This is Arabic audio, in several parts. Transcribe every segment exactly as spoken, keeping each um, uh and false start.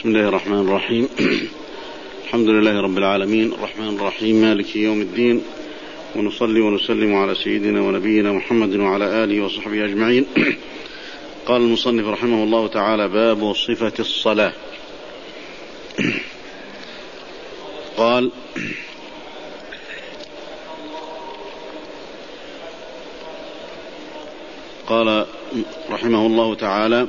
بسم الله الرحمن الرحيم. الحمد لله رب العالمين، الرحمن الرحيم، مالك يوم الدين، ونصلي ونسلم على سيدنا ونبينا محمد وعلى آله وصحبه أجمعين. قال المصنف رحمه الله تعالى: باب صفة الصلاة. قال: قال رحمه الله تعالى: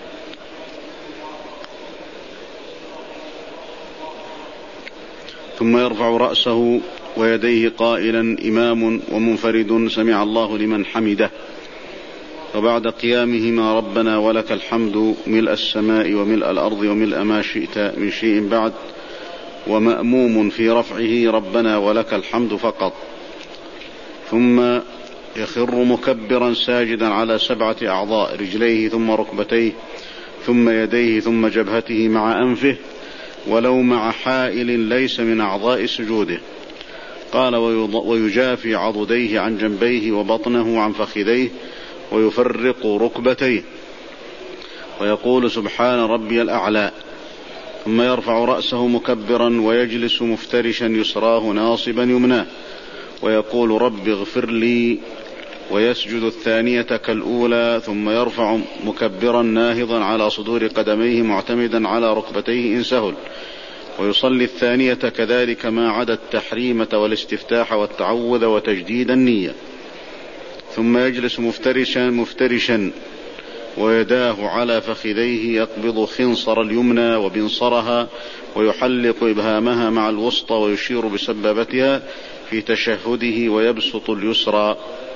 ثم يرفع رأسه ويديه قائلا: إمام ومنفرد سمع الله لمن حمده، وبعد قيامهما ربنا ولك الحمد ملء السماء وملء الأرض وملء ما شئت من شيء بعد، ومأموم في رفعه ربنا ولك الحمد فقط. ثم يخر مكبرا ساجدا على سبعة أعضاء: رجليه ثم ركبتيه ثم يديه ثم جبهته مع أنفه، ولو مع حائل ليس من أعضاء سجوده. قال: ويجافي عضديه عن جنبيه وبطنه عن فخذيه ويفرق ركبتيه ويقول: سبحان ربي الأعلى. ثم يرفع رأسه مكبرا ويجلس مفترشا يسراه ناصبا يمناه ويقول: رب اغفر لي، ويسجد الثانية كالأولى. ثم يرفع مكبرا ناهضا على صدور قدميه معتمدا على ركبتيه إن سهل، ويصلي الثانية كذلك ما عدا التحريمة والاستفتاح والتعوذ وتجديد النية. ثم يجلس مفترشا مفترشا ويداه على فخذيه يقبض خنصر اليمنى وبنصرها ويحلق إبهامها مع الوسطى ويشير بسبابتها في تشهده ويبسط اليسرى.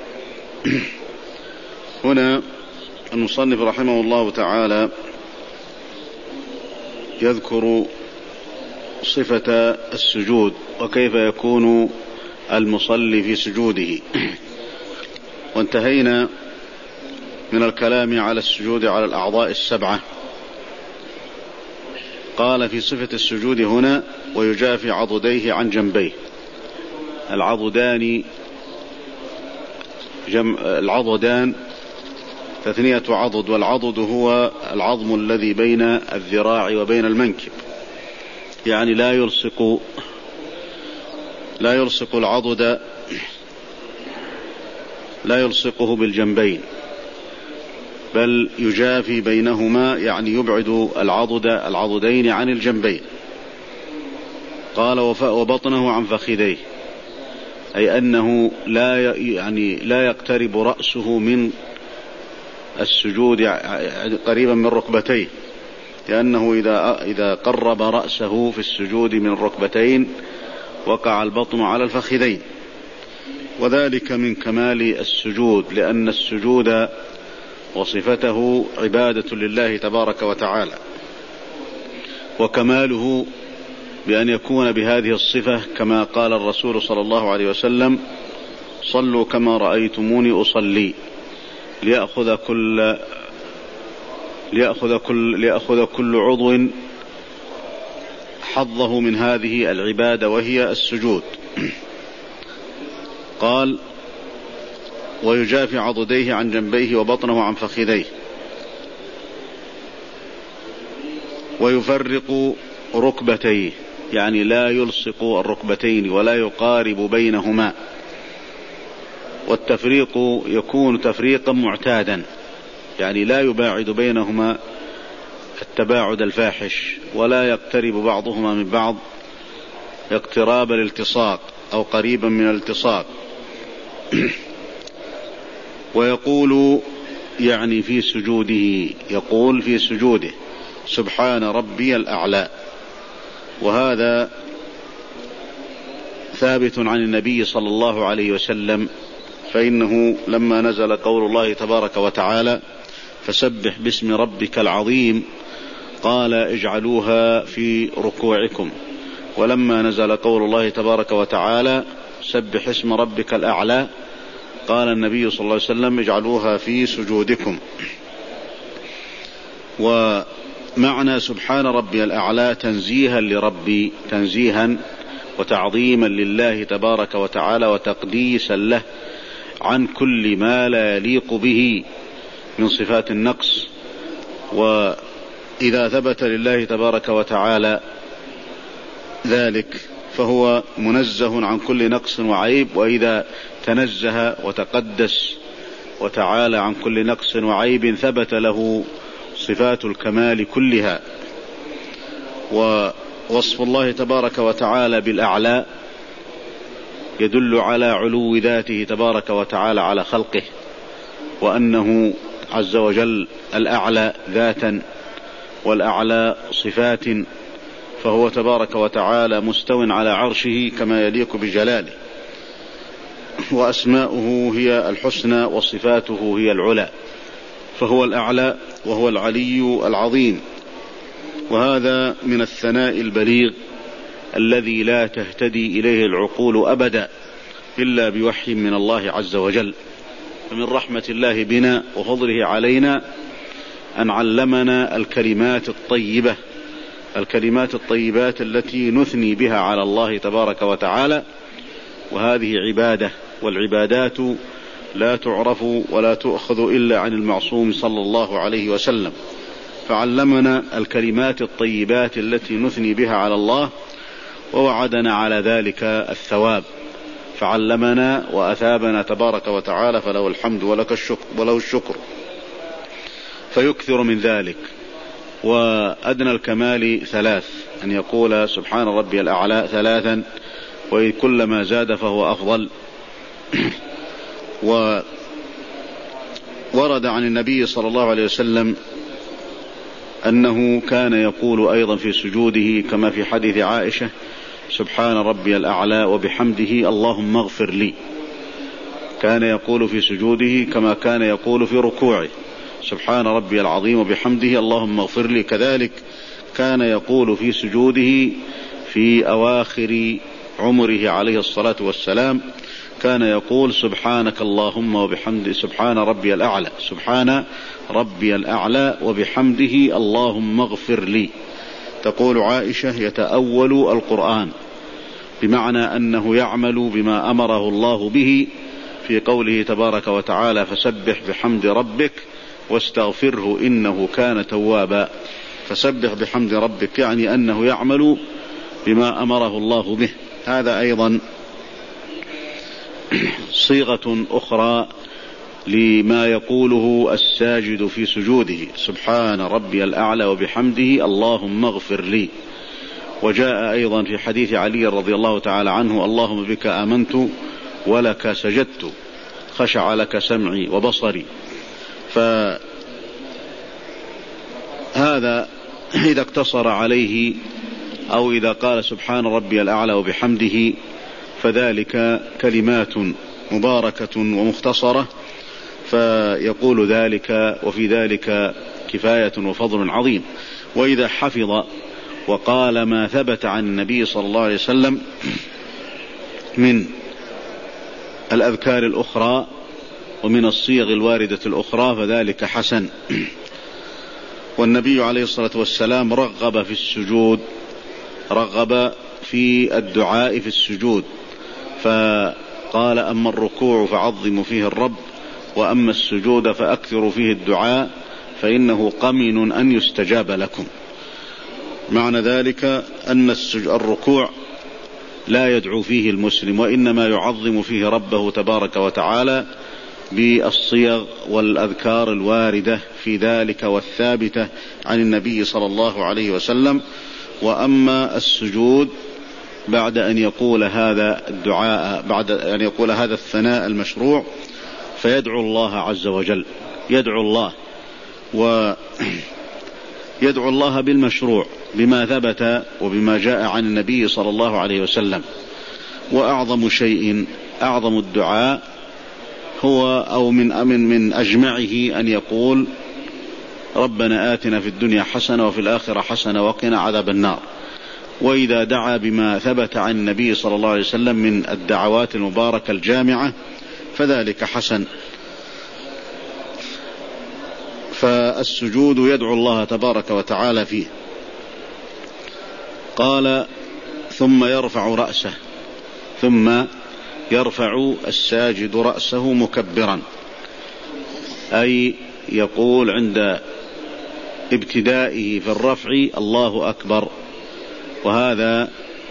هنا المصنف رحمه الله تعالى يذكر صفة السجود وكيف يكون المصلي في سجوده، وانتهينا من الكلام على السجود على الأعضاء السبعة. قال في صفة السجود هنا: ويجافي عضديه عن جنبيه. العضدان جمع العضدان تثنية عضد، والعضد هو العظم الذي بين الذراع وبين المنكب، يعني لا يلصق لا يلصق العضد لا يلصقه بالجنبين، بل يجافي بينهما، يعني يبعد العضد العضدين عن الجنبين. قال: وبطنه عن فخذيه، أي أنه لا يعني لا يقترب رأسه من السجود قريبا من ركبتيه، لأنه إذا إذا قرب رأسه في السجود من الركبتين وقع البطن على الفخذين، وذلك من كمال السجود، لأن السجود وصفته عبادة لله تبارك وتعالى، وكماله بأن يكون بهذه الصفة كما قال الرسول صلى الله عليه وسلم: صلوا كما رأيتموني أصلي، ليأخذ كل ليأخذ كل ليأخذ كل عضو حظه من هذه العبادة وهي السجود. قال: ويجافي عضديه عن جنبيه وبطنه عن فخذيه ويفرق ركبتيه، يعني لا يلصق الركبتين ولا يقارب بينهما، والتفريق يكون تفريقا معتادا، يعني لا يباعد بينهما التباعد الفاحش، ولا يقترب بعضهما من بعض اقتراب الالتصاق أو قريبا من الالتصاق. ويقول يعني في سجوده يقول في سجوده: سبحان ربي الأعلى. وهذا ثابت عن النبي صلى الله عليه وسلم، فإنه لما نزل قول الله تبارك وتعالى: فسبح باسم ربك العظيم، قال: اجعلوها في ركوعكم. ولما نزل قول الله تبارك وتعالى: سبح اسم ربك الأعلى، قال النبي صلى الله عليه وسلم: اجعلوها في سجودكم. ومعنى سبحان ربي الأعلى تنزيها لربي، تنزيها وتعظيما لله تبارك وتعالى وتقديسا له عن كل ما لا يليق به من صفات النقص إذا ثبت لله تبارك وتعالى ذلك فهو منزه عن كل نقص وعيب، وإذا تنزه وتقدس وتعالى عن كل نقص وعيب ثبت له صفات الكمال كلها. ووصف الله تبارك وتعالى بالأعلى يدل على علو ذاته تبارك وتعالى على خلقه، وأنه عز وجل الأعلى ذاتا والأعلى صفات، فهو تبارك وتعالى مستو على عرشه كما يليق بجلاله، وأسماؤه هي الحسنى وصفاته هي العلى، فهو الأعلى وهو العلي العظيم. وهذا من الثناء البليغ الذي لا تهتدي إليه العقول أبدا إلا بوحي من الله عز وجل. فمن رحمة الله بنا وفضله علينا أن علمنا الكلمات الطيبة، الكلمات الطيبات التي نثني بها على الله تبارك وتعالى، وهذه عبادة، والعبادات لا تعرف ولا تؤخذ إلا عن المعصوم صلى الله عليه وسلم. فعلمنا الكلمات الطيبات التي نثني بها على الله، ووعدنا على ذلك الثواب، فعلمنا وأثابنا تبارك وتعالى، فله الحمد ولك الشكر وله الشكر، فيكثر من ذلك. وأدنى الكمال ثلاث، أن يقول سبحان ربي الأعلى ثلاثا، وكلما زاد فهو أفضل. وورد عن النبي صلى الله عليه وسلم أنه كان يقول أيضا في سجوده كما في حديث عائشة: سبحان ربي الأعلى وبحمده اللهم اغفر لي. كان يقول في سجوده كما كان يقول في ركوعه: سبحان ربي العظيم وبحمده اللهم اغفر لي. كذلك كان يقول في سجوده في أواخر عمره عليه الصلاة والسلام، كان يقول: سبحانك اللهم وبحمده، سبحان ربي الأعلى، سبحان ربي الأعلى وبحمده اللهم اغفر لي. تقول عائشة: يتأول القرآن، بمعنى أنه يعمل بما أمره الله به في قوله تبارك وتعالى: فسبح بحمد ربك واستغفره إنه كان توابا. فسبح بحمد ربك يعني أنه يعمل بما أمره الله به. هذا أيضا صيغة أخرى لما يقوله الساجد في سجوده: سبحان ربي الأعلى وبحمده اللهم اغفر لي. وجاء أيضا في حديث علي رضي الله تعالى عنه: اللهم بك آمنت ولك سجدت، خشع لك سمعي وبصري. فهذا إذا اقتصر عليه أو إذا قال سبحان ربي الأعلى وبحمده فذلك كلمات مباركة ومختصرة، فيقول ذلك، وفي ذلك كفاية وفضل عظيم. وإذا حفظ وقال ما ثبت عن النبي صلى الله عليه وسلم من الأذكار الأخرى ومن الصيغ الواردة الأخرى فذلك حسن. والنبي عليه الصلاة والسلام رغب في السجود، رغب في الدعاء في السجود، فقال: أما الركوع فعظموا فيه الرب، وأما السجود فأكثروا فيه الدعاء، فإنه قمن أن يستجاب لكم. معنى ذلك أن الركوع لا يدعو فيه المسلم، وإنما يعظم فيه ربه تبارك وتعالى بالصيغ والأذكار الواردة في ذلك والثابتة عن النبي صلى الله عليه وسلم. وأما السجود بعد أن يقول هذا الدعاء، بعد أن يقول هذا الثناء المشروع، فيدعو الله عز وجل، يدعو الله ويدعو الله بالمشروع بما ثبت وبما جاء عن النبي صلى الله عليه وسلم. وأعظم شيء، أعظم الدعاء هو أو من من من أجمعه أن يقول: ربنا آتنا في الدنيا حسنة وفي الآخرة حسنة وقنا عذاب النار. وإذا دعا بما ثبت عن النبي صلى الله عليه وسلم من الدعوات المباركة الجامعة فذلك حسن. فالسجود يدعو الله تبارك وتعالى فيه. قال: ثم يرفع رأسه، ثم يرفع الساجد رأسه مكبرا، أي يقول عند ابتدائه في الرفع الله أكبر، وهذا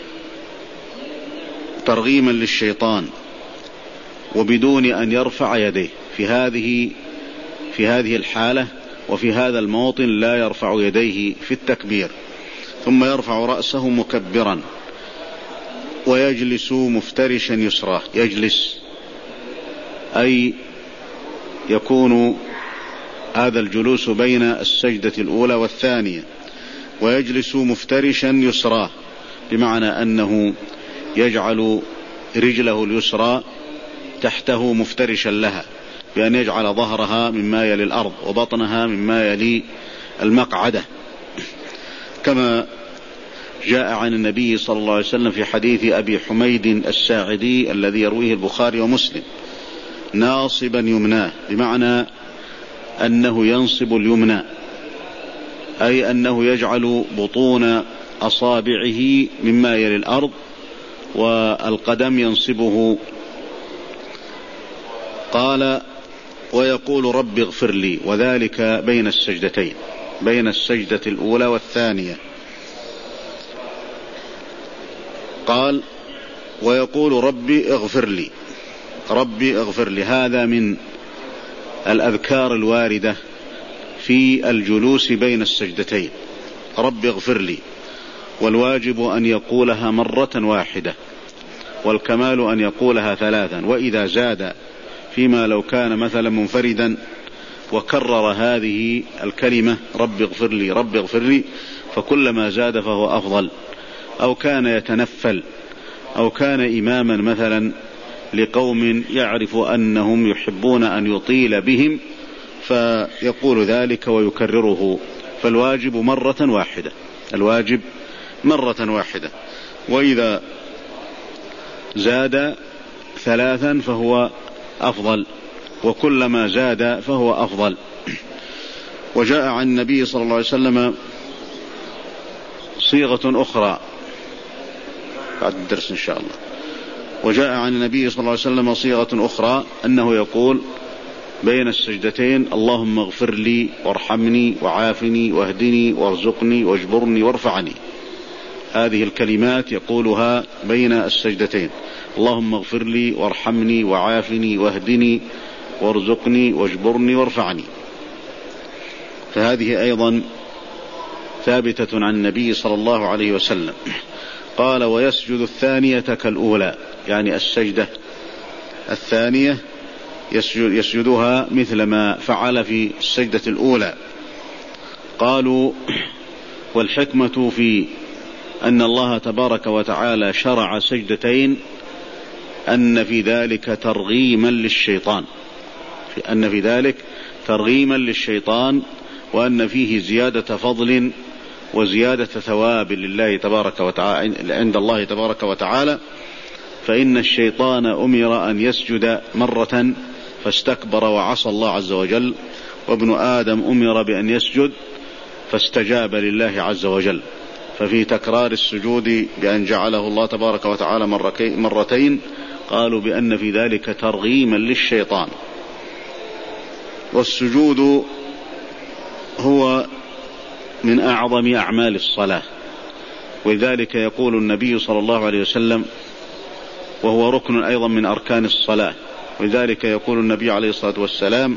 ترغيما للشيطان، وبدون أن يرفع يديه في هذه في هذه الحالة وفي هذا الموطن لا يرفع يديه في التكبير، ثم يرفع رأسه مكبرا ويجلس مفترشا يسراه. يجلس أي يكون هذا الجلوس بين السجدة الأولى والثانية، ويجلس مفترشا يسراه بمعنى أنه يجعل رجله اليسرى تحته مفترشا لها، بأن يجعل ظهرها مما يلي الأرض وبطنها مما يلي المقعدة، كما جاء عن النبي صلى الله عليه وسلم في حديث أبي حميد الساعدي الذي يرويه البخاري ومسلم: ناصبا يمناه، بمعنى أنه ينصب اليمنى، أي أنه يجعل بطون أصابعه مما يلي الأرض، والقدم ينصبه. قال: ويقول رب اغفر لي، وذلك بين السجدتين، بين السجدة الأولى والثانية. قال: ويقول ربي اغفر لي، ربي اغفر لي، هذا من الأذكار الواردة في الجلوس بين السجدتين، ربي اغفر لي، والواجب أن يقولها مرة واحدة، والكمال أن يقولها ثلاثا، وإذا زاد فيما لو كان مثلا منفردا وكرر هذه الكلمة ربي اغفر لي ربي اغفر لي، فكلما زاد فهو أفضل، أو كان يتنفل، أو كان إماما مثلا لقوم يعرف أنهم يحبون أن يطيل بهم فيقول ذلك ويكرره، فالواجب مرة واحدة، الواجب مرة واحدة، وإذا زاد ثلاثا فهو أفضل، وكلما زاد فهو أفضل. وجاء عن النبي صلى الله عليه وسلم صيغة أخرى بعد الدرس إن شاء الله، وجاء عن النبي صلى الله عليه وسلم صيغة أخرى أنه يقول بين السجدتين: اللهم اغفر لي وارحمني وعافني واهدني وارزقني واجبرني وارفعني. هذه الكلمات يقولها بين السجدتين: اللهم اغفر لي وارحمني وعافني واهدني وارزقني واجبرني وارفعني. فهذه أيضا ثابتة عن النبي صلى الله عليه وسلم. قال: ويسجد الثانية كالأولى، يعني السجدة الثانية يسجد يسجدها مثل ما فعل في السجدة الأولى. قالوا: والحكمة في أن الله تبارك وتعالى شرع سجدتين أن في ذلك ترغيما للشيطان، أن في ذلك ترغيما للشيطان، وأن فيه زيادة فضل وزيادة ثواب لله تبارك وتعالى عند الله تبارك وتعالى. فإن الشيطان أمر أن يسجد مرة فاستكبر وعصى الله عز وجل، وابن آدم أمر بأن يسجد فاستجاب لله عز وجل. ففي تكرار السجود بأن جعله الله تبارك وتعالى مرتين قالوا بأن في ذلك ترغيما للشيطان. والسجود هو من أعظم أعمال الصلاة، ولذلك يقول النبي صلى الله عليه وسلم، وهو ركن أيضا من أركان الصلاة، ولذلك يقول النبي عليه الصلاة والسلام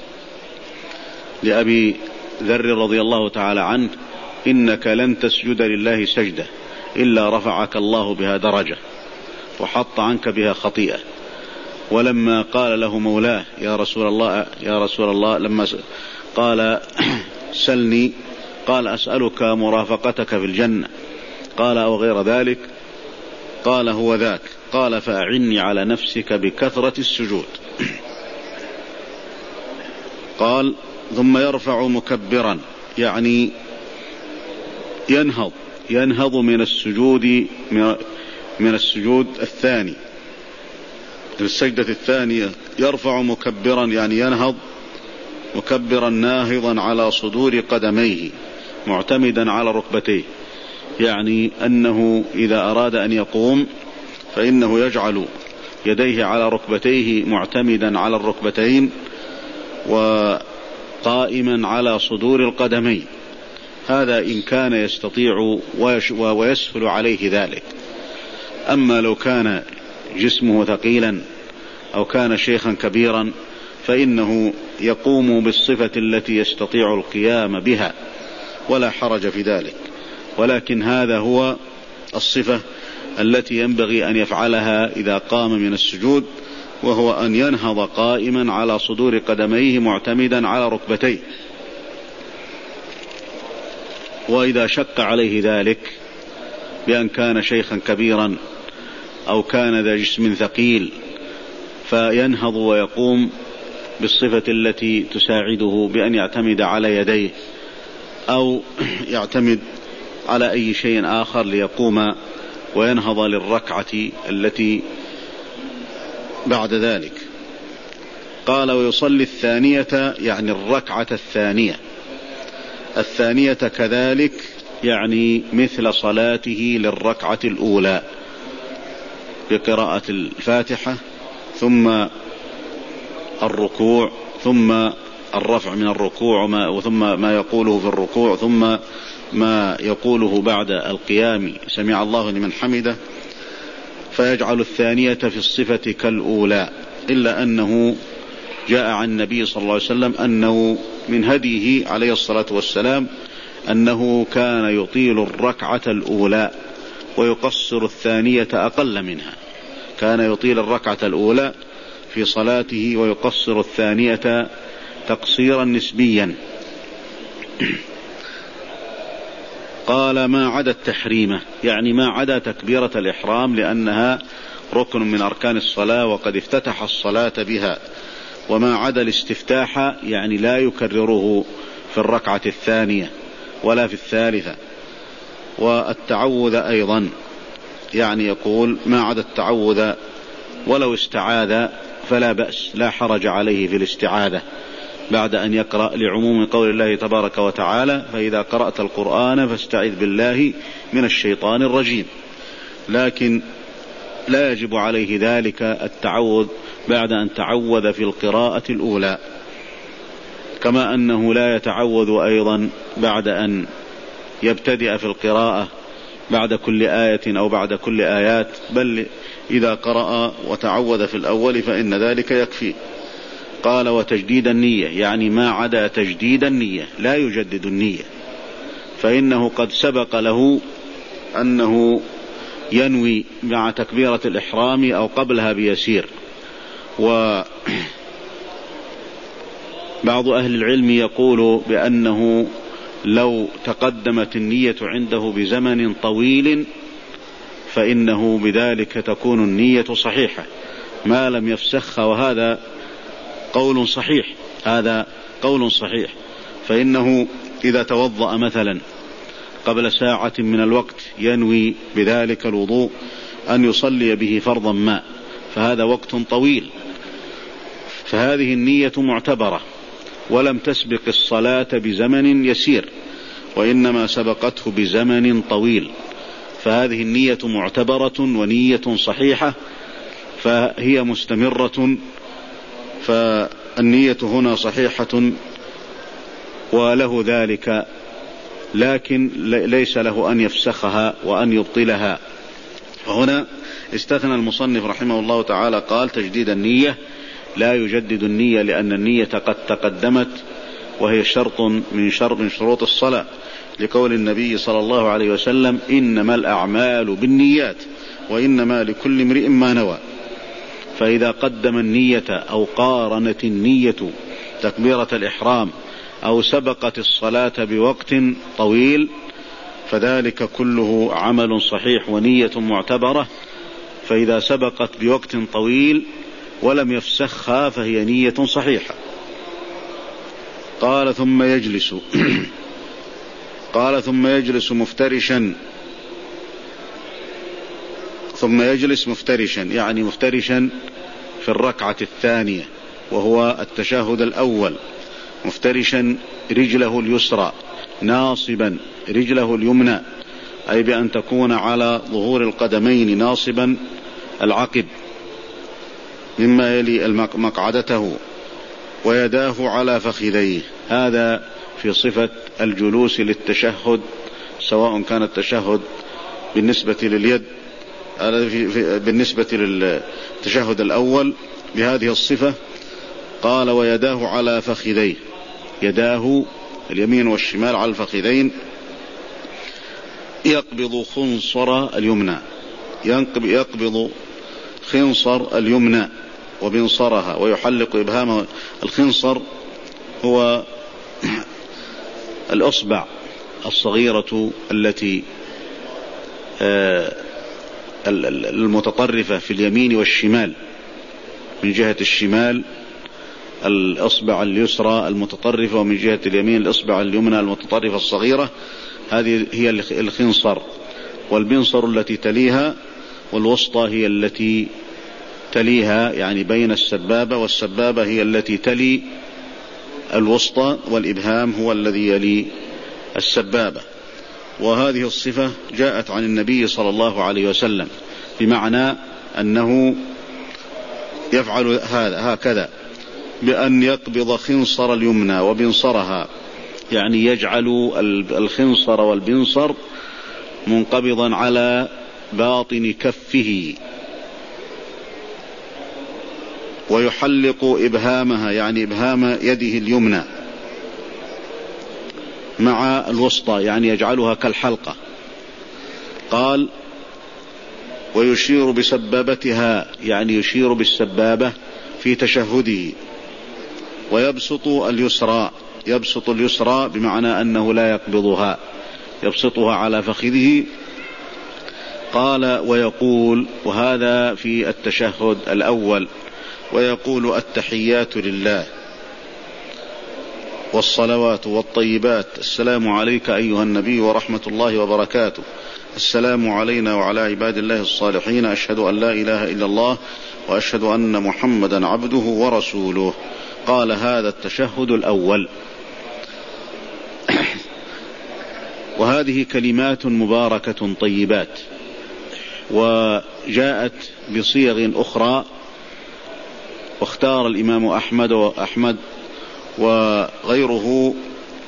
لأبي ذر رضي الله تعالى عنه: إنك لن تسجد لله سجدة إلا رفعك الله بها درجة وحط عنك بها خطيئة. ولما قال له مولاه: يا رسول الله يا رسول الله لما قال: سلني، قال: أسألك مرافقتك في الجنة، قال: أو غير ذلك، قال: هو ذاك، قال: فأعني على نفسك بكثرة السجود. قال: ثم يرفع مكبرا، يعني ينهض ينهض من السجود من السجود الثاني، السجدة الثانية يرفع مكبرا، يعني ينهض مكبرا ناهضا على صدور قدميه معتمدا على ركبتيه، يعني أنه إذا أراد أن يقوم فإنه يجعل يديه على ركبتيه معتمدا على الركبتين وقائما على صدور القدمين، هذا إن كان يستطيع ويسهل عليه ذلك. أما لو كان جسمه ثقيلا أو كان شيخا كبيرا فإنه يقوم بالصفة التي يستطيع القيام بها ولا حرج في ذلك، ولكن هذا هو الصفة التي ينبغي أن يفعلها إذا قام من السجود، وهو أن ينهض قائما على صدور قدميه معتمدا على ركبتيه. وإذا شق عليه ذلك بأن كان شيخا كبيرا أو كان ذا جسم ثقيل فينهض ويقوم بالصفة التي تساعده بأن يعتمد على يديه أو يعتمد على أي شيء آخر ليقوم وينهض للركعة التي بعد ذلك. قال ويصلي الثانية يعني الركعة الثانية. الثانية كذلك يعني مثل صلاته للركعة الأولى بقراءة الفاتحة ثم الركوع ثم الرفع من الركوع ثم ما يقوله في الركوع ثم ما يقوله بعد القيام سمع الله لمن حمده، فيجعل الثانية في الصفة كالأولى، إلا أنه جاء عن النبي صلى الله عليه وسلم أنه من هديه عليه الصلاة والسلام أنه كان يطيل الركعة الأولى ويقصر الثانية أقل منها، كان يطيل الركعة الأولى في صلاته ويقصر الثانية تقصيرا نسبيا. قال ما عدا التحريمة يعني ما عدا تكبيرة الإحرام لأنها ركن من أركان الصلاة وقد افتتح الصلاة بها، وما عدا الاستفتاح يعني لا يكرره في الركعة الثانية ولا في الثالثة، والتعوذ أيضا يعني يقول ما عدا التعوذ ولو استعاذ فلا بأس لا حرج عليه في الاستعاذة بعد أن يقرأ لعموم قول الله تبارك وتعالى فإذا قرأت القرآن فاستعذ بالله من الشيطان الرجيم، لكن لا يجب عليه ذلك التعوذ بعد أن تعوذ في القراءة الأولى، كما أنه لا يتعوذ أيضا بعد أن يبتدئ في القراءة بعد كل آية أو بعد كل آيات، بل إذا قرأ وتعوذ في الأول فإن ذلك يكفي. قال وتجديد النية يعني ما عدا تجديد النية لا يجدد النية، فإنه قد سبق له أنه ينوي مع تكبيرة الإحرام أو قبلها بيسير. وبعض أهل العلم يقول بأنه لو تقدمت النية عنده بزمن طويل فإنه بذلك تكون النية صحيحة ما لم يفسخ، وهذا قول صحيح، هذا قول صحيح. فإنه إذا توضأ مثلا قبل ساعة من الوقت ينوي بذلك الوضوء أن يصلي به فرضا ما، فهذا وقت طويل، فهذه النية معتبرة ولم تسبق الصلاة بزمن يسير وإنما سبقته بزمن طويل، فهذه النية معتبرة ونية صحيحة فهي مستمرة، فالنية هنا صحيحة وله ذلك، لكن ليس له أن يفسخها وأن يبطلها. وهنا استثنى المصنف رحمه الله تعالى قال تجديد النية لا يجدد النية لأن النية قد تقدمت وهي شرط من شرط من شروط الصلاة، لقول النبي صلى الله عليه وسلم إنما الأعمال بالنيات وإنما لكل امرئ ما نوى. فإذا قدم النية أو قارنت النية تكبيرة الإحرام أو سبقت الصلاة بوقت طويل فذلك كله عمل صحيح ونية معتبرة، فإذا سبقت بوقت طويل ولم يفسخها فهي نية صحيحة. قال ثم يجلس قال ثم يجلس مفترشا ثم يجلس مفترشا يعني مفترشا في الركعة الثانية وهو التشهد الأول، مفترشا رجله اليسرى ناصبا رجله اليمنى، أي بأن تكون على ظهور القدمين ناصبا العقب مما يلي مقعدته، ويداه على فخذيه، هذا في في صفة الجلوس للتشهد، سواء كان التشهد بالنسبة لليد بالنسبة للتشهد الأول بهذه الصفة. قال: ويداه على فخذيه، يداه اليمين والشمال على الفخذين، يقبض خنصر اليمنى، يقبض خنصر اليمنى وبنصرها ويحلق إبهامه. الخنصر هو الأصبع الصغيرة التي المتطرفة في اليمين والشمال. من جهة الشمال الأصبع اليسرى المتطرفة، ومن جهة اليمين الأصبع اليمنى المتطرفة الصغيرة، هذه هي الخنصر. والبنصر التي تليها، والوسطى هي التي تليها، يعني بين السبابة والسبابة هي التي تلي الوسطى، والإبهام هو الذي يلي السبابة. وهذه الصفة جاءت عن النبي صلى الله عليه وسلم، بمعنى أنه يفعل هذا هكذا، بأن يقبض خنصر اليمنى وبنصرها، يعني يجعل الخنصر والبنصر منقبضا على باطن كفه، ويحلق إبهامها، يعني إبهام يده اليمنى مع الوسطى، يعني يجعلها كالحلقة. قال: ويشير بسبابتها، يعني يشير بالسبابة في تشهده. ويبسط اليسرى، يبسط اليسرى بمعنى أنه لا يقبضها، يبسطها على فخذه. قال: ويقول، وهذا في التشهد الأول، ويقول: التحيات لله والصلوات والطيبات، السلام عليك أيها النبي ورحمة الله وبركاته، السلام علينا وعلى عباد الله الصالحين، أشهد أن لا إله إلا الله وأشهد أن محمدا عبده ورسوله. قال: هذا التشهد الأول. وهذه كلمات مباركة طيبات، وجاءت بصيغ أخرى، واختار الإمام أحمد وأحمد وغيره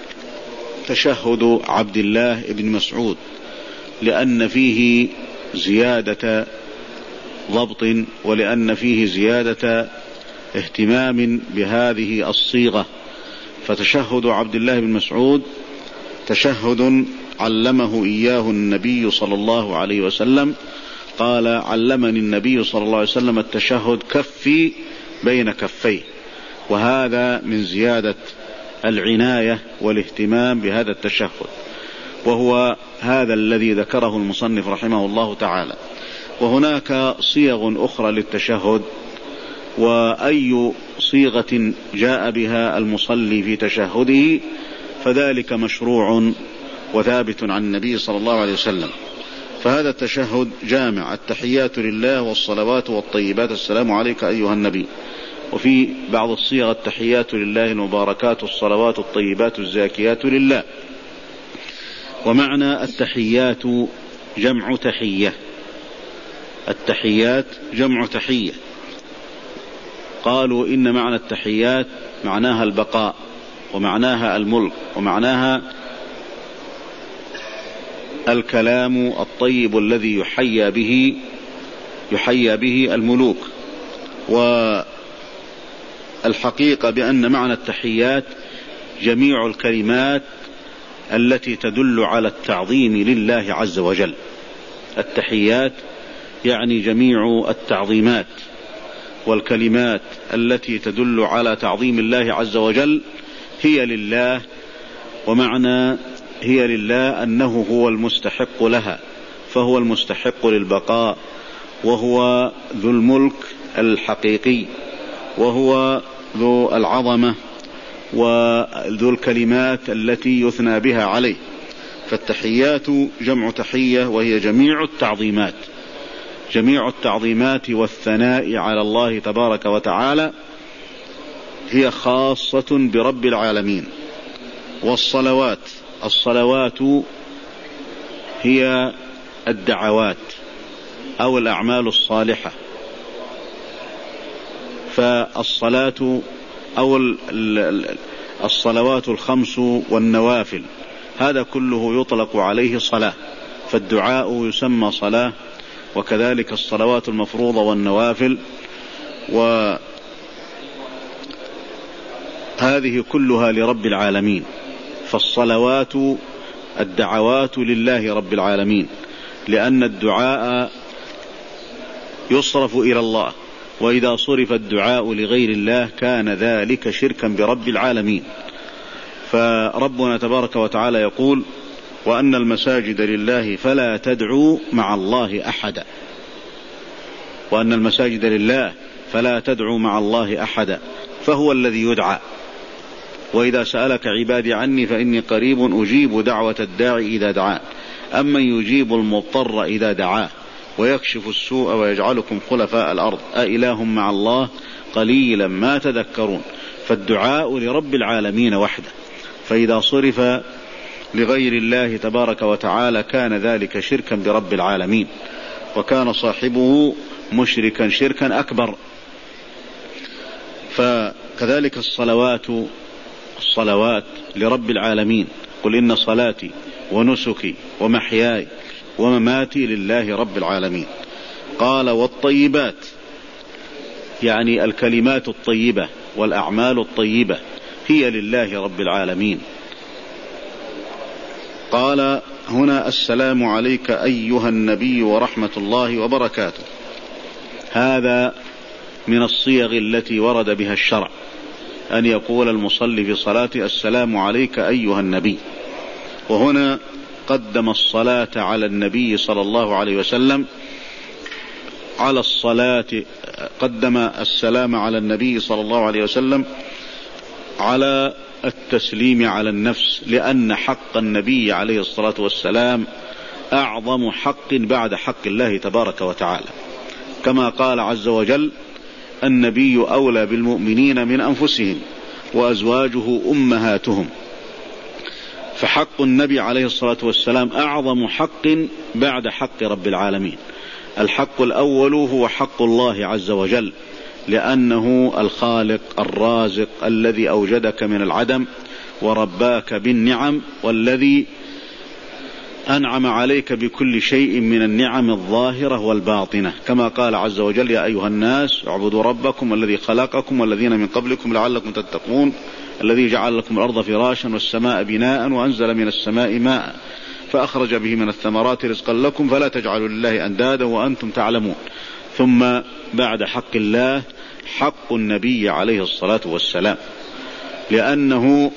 تشهد عبد الله بن مسعود، لأن فيه زيادة ضبط، ولأن فيه زيادة اهتمام بهذه الصيغة. فتشهد عبد الله بن مسعود تشهد علمه إياه النبي صلى الله عليه وسلم. قال: علمني النبي صلى الله عليه وسلم التشهد كفي بين كفيه. وهذا من زيادة العناية والاهتمام بهذا التشهد، وهو هذا الذي ذكره المصنف رحمه الله تعالى. وهناك صيغ أخرى للتشهد، وأي صيغة جاء بها المصلي في تشهده فذلك مشروع وثابت عن النبي صلى الله عليه وسلم. فهذا التشهد جامع: التحيات لله والصلوات والطيبات، السلام عليك أيها النبي. وفي بعض الصيغ: التحيات لله المباركات الصلوات الطيبات الزاكيات لله. ومعنى التحيات جمع تحية، التحيات جمع تحية. قالوا: إن معنى التحيات معناها البقاء، ومعناها الملك، ومعناها الكلام الطيب الذي يحيى به يحيى به الملوك. والحقيقة بأن معنى التحيات جميع الكلمات التي تدل على التعظيم لله عز وجل. التحيات يعني جميع التعظيمات والكلمات التي تدل على تعظيم الله عز وجل هي لله. ومعنى هي لله أنه هو المستحق لها، فهو المستحق للبقاء، وهو ذو الملك الحقيقي، وهو ذو العظمة وذو الكلمات التي يثنى بها عليه. فالتحيات جمع تحية، وهي جميع التعظيمات، جميع التعظيمات والثناء على الله تبارك وتعالى، هي خاصة برب العالمين. والصلوات، الصلوات هي الدعوات أو الأعمال الصالحة. فالصلاة أو الصلوات الخمس والنوافل، هذا كله يطلق عليه صلاة، فالدعاء يسمى صلاة، وكذلك الصلوات المفروضة والنوافل، وهذه كلها لرب العالمين. فالصلوات الدعوات لله رب العالمين، لأن الدعاء يصرف إلى الله، وإذا صرف الدعاء لغير الله كان ذلك شركا برب العالمين. فربنا تبارك وتعالى يقول: وأن المساجد لله فلا تدعوا مع الله أحدا. وأن المساجد لله فلا تدعوا مع الله أحدا، فهو الذي يدعى. وإذا سألك عبادي عني فإني قريب أجيب دعوة الداعي إذا دعان، أمن يجيب المضطر إذا دعاه ويكشف السوء ويجعلكم خلفاء الأرض أإله مع الله قليلا ما تذكرون. فالدعاء لرب العالمين وحده، فإذا صرف لغير الله تبارك وتعالى كان ذلك شركا برب العالمين، وكان صاحبه مشركا شركا أكبر. فكذلك الصلوات الصلوات لرب العالمين: قل إن صلاتي ونسكي ومحياي ومماتي لله رب العالمين. قال: والطيبات، يعني الكلمات الطيبة والأعمال الطيبة هي لله رب العالمين. قال هنا: السلام عليك أيها النبي ورحمة الله وبركاته. هذا من الصيغ التي ورد بها الشرع، أن يقول المصلي في صلاته: السلام عليك أيها النبي. وهنا قدم الصلاة على النبي صلى الله عليه وسلم على الصلاة، قدم السلام على النبي صلى الله عليه وسلم على التسليم على النفس، لأن حق النبي عليه الصلاة والسلام أعظم حق بعد حق الله تبارك وتعالى، كما قال عز وجل: النبي أولى بالمؤمنين من أنفسهم وأزواجه أمهاتهم. فحق النبي عليه الصلاة والسلام أعظم حق بعد حق رب العالمين. الحق الأول هو حق الله عز وجل، لأنه الخالق الرازق الذي أوجدك من العدم ورباك بالنعم، والذي أنعم عليك بكل شيء من النعم الظاهرة والباطنة، كما قال عز وجل: يا أيها الناس اعبدوا ربكم الذي خلقكم والذين من قبلكم لعلكم تتقون، الذي جعل لكم الأرض فراشا والسماء بناء وأنزل من السماء ماء فأخرج به من الثمرات رزقا لكم فلا تجعلوا لله أندادا وأنتم تعلمون. ثم بعد حق الله حق النبي عليه الصلاة والسلام، لأنه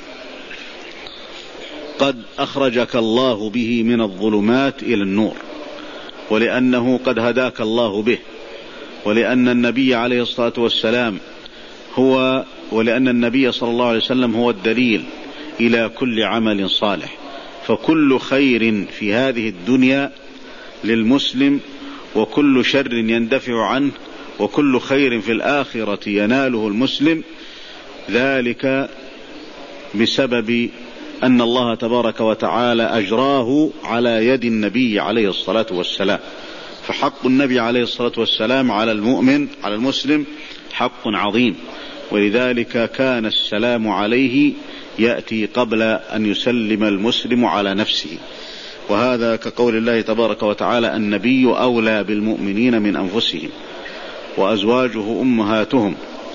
قد أخرجك الله به من الظلمات إلى النور، ولأنه قد هداك الله به، ولأن النبي عليه الصلاة والسلام هو ولأن النبي صلى الله عليه وسلم هو الدليل إلى كل عمل صالح. فكل خير في هذه الدنيا للمسلم، وكل شر يندفع عنه، وكل خير في الآخرة يناله المسلم، ذلك بسبب أن الله تبارك وتعالى أجراه على يد النبي عليه الصلاة والسلام. فحق النبي عليه الصلاة والسلام على المؤمن على المسلم حق عظيم، ولذلك كان السلام عليه يأتي قبل أن يسلم المسلم على نفسه. وهذا كقول الله تبارك وتعالى: النبي أولى بالمؤمنين من أنفسهم وأزواجه أمهاتهم.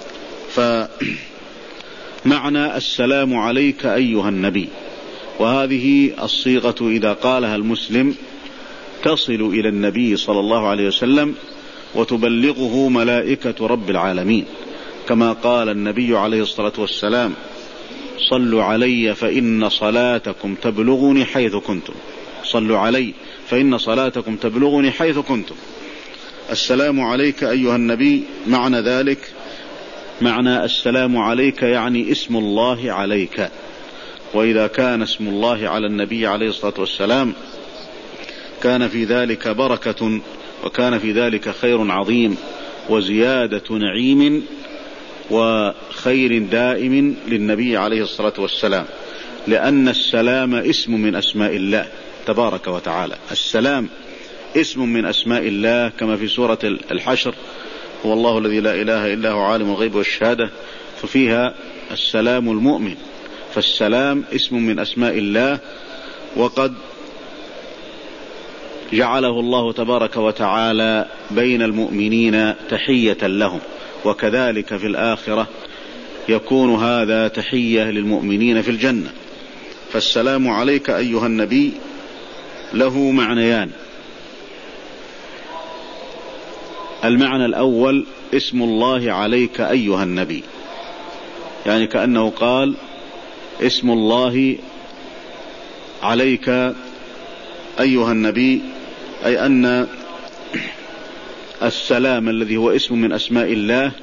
فمعنى السلام عليك أيها النبي، وهذه الصيغة إذا قالها المسلم تصل إلى النبي صلى الله عليه وسلم وتبلغه ملائكة رب العالمين، كما قال النبي عليه الصلاة والسلام: صلوا علي فإن صلاتكم تبلغني حيث كنتم. صلوا علي فإن صلاتكم تبلغني حيث كنتم. السلام عليك أيها النبي، معنى ذلك معنى السلام عليك يعني اسم الله عليك. وإذا كان اسم الله على النبي عليه الصلاة والسلام كان في ذلك بركة، وكان في ذلك خير عظيم وزيادة نعيم وخير دائم للنبي عليه الصلاة والسلام، لأن السلام اسم من أسماء الله تبارك وتعالى. السلام اسم من أسماء الله، كما في سورة الحشر: هو الله الذي لا إله إلا هو عالم الغيب والشهادة ففيها السلام المؤمن، فالسلام اسم من أسماء الله، وقد جعله الله تبارك وتعالى بين المؤمنين تحية لهم، وكذلك في الآخرة يكون هذا تحية للمؤمنين في الجنة. فالسلام عليك أيها النبي له معنيان. المعنى الأول اسم الله عليك أيها النبي، يعني كأنه قال اسم الله عليك أيها النبي، أي أن السلام الذي هو اسم من أسماء الله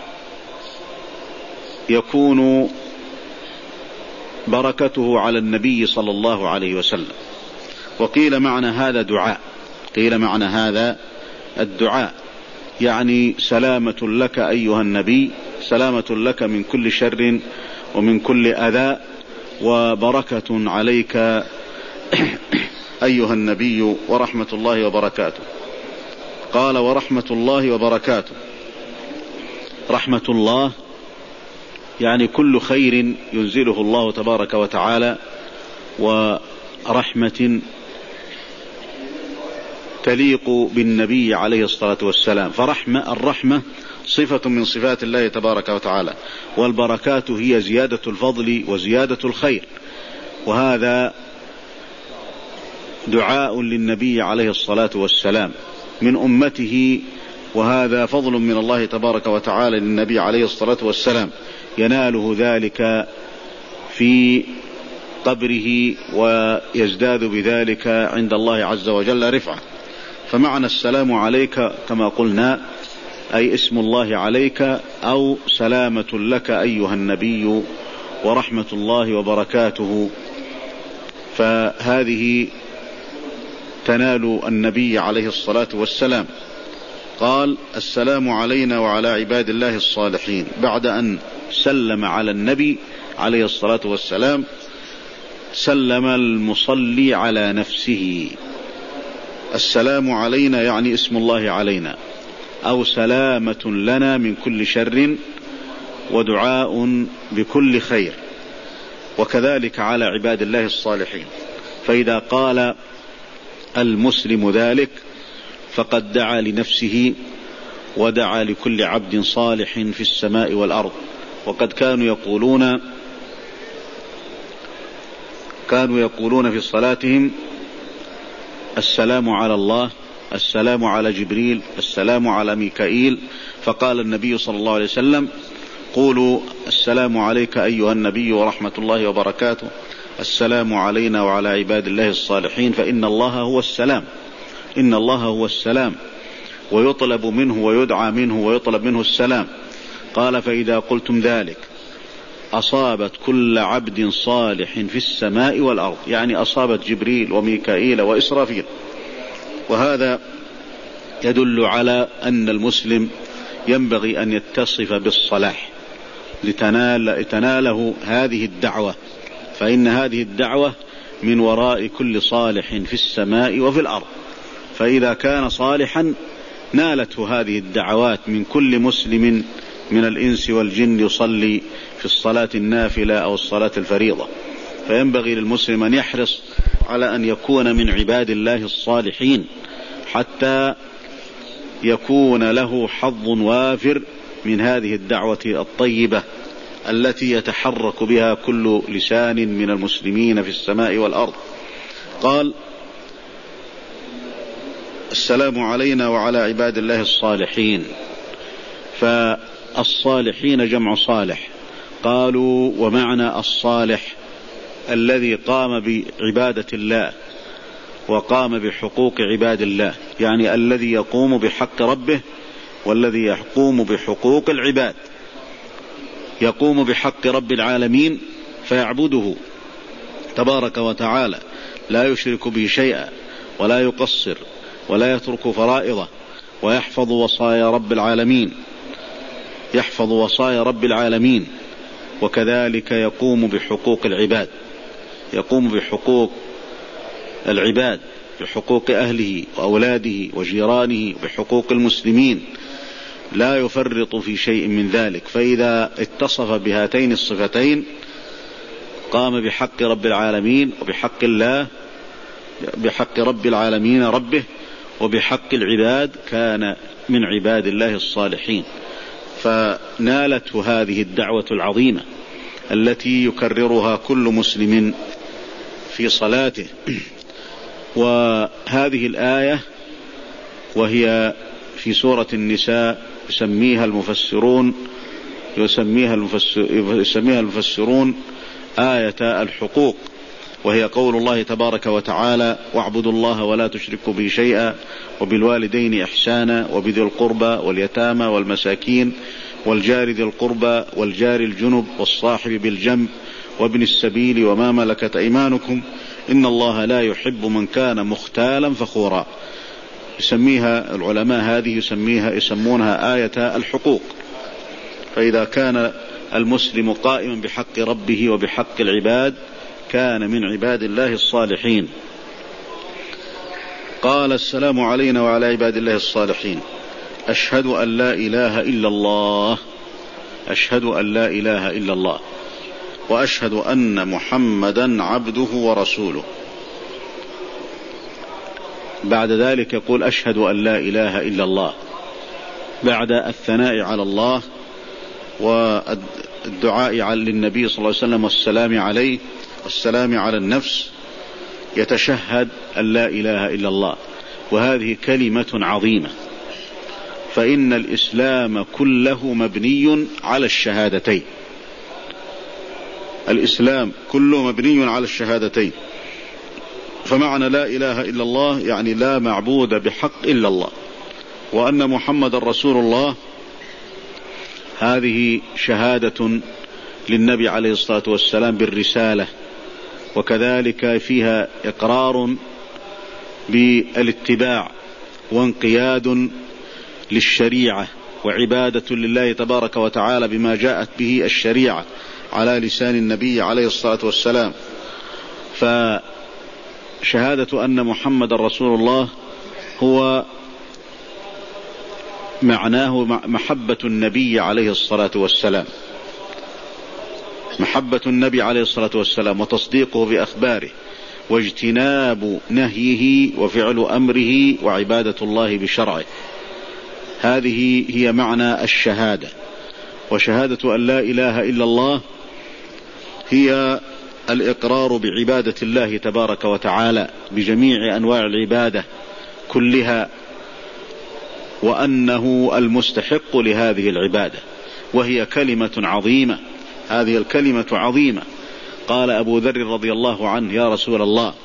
يكون بركته على النبي صلى الله عليه وسلم. وقيل معنى هذا دعاء، قيل معنى هذا الدعاء، يعني سلامة لك أيها النبي، سلامة لك من كل شر ومن كل أذى، وبركة عليك أيها النبي، ورحمة الله وبركاته. قال ورحمة الله وبركاته. رحمة الله يعني كل خير ينزله الله تبارك وتعالى، ورحمة تليق بالنبي عليه الصلاة والسلام. فرحمة الرحمة صفة من صفات الله تبارك وتعالى، والبركات هي زيادة الفضل وزيادة الخير، وهذا دعاء للنبي عليه الصلاة والسلام من أمته، وهذا فضل من الله تبارك وتعالى للنبي عليه الصلاة والسلام، يناله ذلك في قبره ويزداد بذلك عند الله عز وجل رفعة. فمعنى السلام عليك كما قلنا أي اسم الله عليك، أو سلامة لك أيها النبي ورحمة الله وبركاته. فهذه تنال النبي عليه الصلاة والسلام. قال السلام علينا وعلى عباد الله الصالحين، بعد أن سلم على النبي عليه الصلاة والسلام سلم المصلي على نفسه. السلام علينا يعني اسم الله علينا، أو سلامة لنا من كل شر ودعاء بكل خير، وكذلك على عباد الله الصالحين. فإذا قال المسلم ذلك فقد دعا لنفسه ودعا لكل عبد صالح في السماء والأرض. وقد كانوا يقولون كانوا يقولون في صلاتهم السلام على الله، السلام على جبريل، السلام على ميكائيل. فقال النبي صلى الله عليه وسلم قولوا السلام عليك أيها النبي ورحمة الله وبركاته، السلام علينا وعلى عباد الله الصالحين، فإن الله هو السلام، إن الله هو السلام، ويطلب منه ويدعى منه ويطلب منه السلام. قال فإذا قلتم ذلك أصابت كل عبد صالح في السماء والأرض، يعني أصابت جبريل وميكائيل وإسرافيل. وهذا يدل على أن المسلم ينبغي أن يتصف بالصلاح لتنال تناله هذه الدعوة، فإن هذه الدعوة من وراء كل صالح في السماء وفي الأرض. فإذا كان صالحا نالته هذه الدعوات من كل مسلم من الإنس والجن يصلي في الصلاة النافلة أو الصلاة الفريضة. فينبغي للمسلم أن يحرص على أن يكون من عباد الله الصالحين حتى يكون له حظ وافر من هذه الدعوة الطيبة التي يتحرك بها كل لسان من المسلمين في السماء والأرض. قال السلام علينا وعلى عباد الله الصالحين. فالصالحين جمع صالح. قالوا ومعنى الصالح الذي قام بعبادة الله وقام بحقوق عباد الله، يعني الذي يقوم بحق ربه والذي يقوم بحقوق العباد. يقوم بحق رب العالمين فيعبده تبارك وتعالى، لا يشرك به شيئا ولا يقصر ولا يترك فرائضه، ويحفظ وصايا رب العالمين يحفظ وصايا رب العالمين وكذلك يقوم بحقوق العباد، يقوم بحقوق العباد، بحقوق أهله وأولاده وجيرانه، بحقوق المسلمين، لا يفرط في شيء من ذلك. فإذا اتصف بهاتين الصفتين قام بحق رب العالمين وبحق الله، بحق رب العالمين ربه وبحق العباد، كان من عباد الله الصالحين. فنالته هذه الدعوة العظيمة التي يكررها كل مسلم في صلاته. وهذه الآية وهي في سورة النساء يسميها المفسرون يسميها المفسر يسميها المفسرون آية الحقوق، وهي قول الله تبارك وتعالى: واعبدوا الله ولا تشركوا به شيئا وبالوالدين إحسانا وبذي القربى واليتامى والمساكين والجار ذي القربى والجار الجنب والصاحب بالجنب وابن السبيل وما ملكت أيمانكم إن الله لا يحب من كان مختالا فخورا. يسميها العلماء هذه يسميها يسمونها آية الحقوق. فإذا كان المسلم قائما بحق ربه وبحق العباد كان من عباد الله الصالحين. قال: السلام علينا وعلى عباد الله الصالحين، أشهد أن لا إله إلا الله أشهد أن لا إله إلا الله وأشهد أن محمدا عبده ورسوله. بعد ذلك يقول: أشهد أن لا إله إلا الله، بعد الثناء على الله والدعاء للنبي صلى الله عليه وسلم والسلام عليه والسلام على النفس، يتشهد أن لا إله إلا الله. وهذه كلمة عظيمة، فإن الإسلام كله مبني على الشهادتين. الإسلام كله مبني على الشهادتين. فمعنى لا إله إلا الله يعني لا معبود بحق إلا الله، وأن محمد رسول الله هذه شهادة للنبي عليه الصلاة والسلام بالرسالة، وكذلك فيها إقرار بالاتباع وانقياد للشريعة وعبادة لله تبارك وتعالى بما جاءت به الشريعة على لسان النبي عليه الصلاة والسلام. فشهادة أن محمد رسول الله هو معناه محبة النبي عليه الصلاة والسلام، محبة النبي عليه الصلاة والسلام وتصديقه بأخباره واجتناب نهيه وفعل أمره وعبادة الله بشرعه. هذه هي معنى الشهادة. وشهادة أن لا إله إلا الله هي الإقرار بعبادة الله تبارك وتعالى بجميع أنواع العبادة كلها، وأنه المستحق لهذه العبادة، وهي كلمة عظيمة. هذه الكلمة عظيمة. قال أبو ذر رضي الله عنه: يا رسول الله،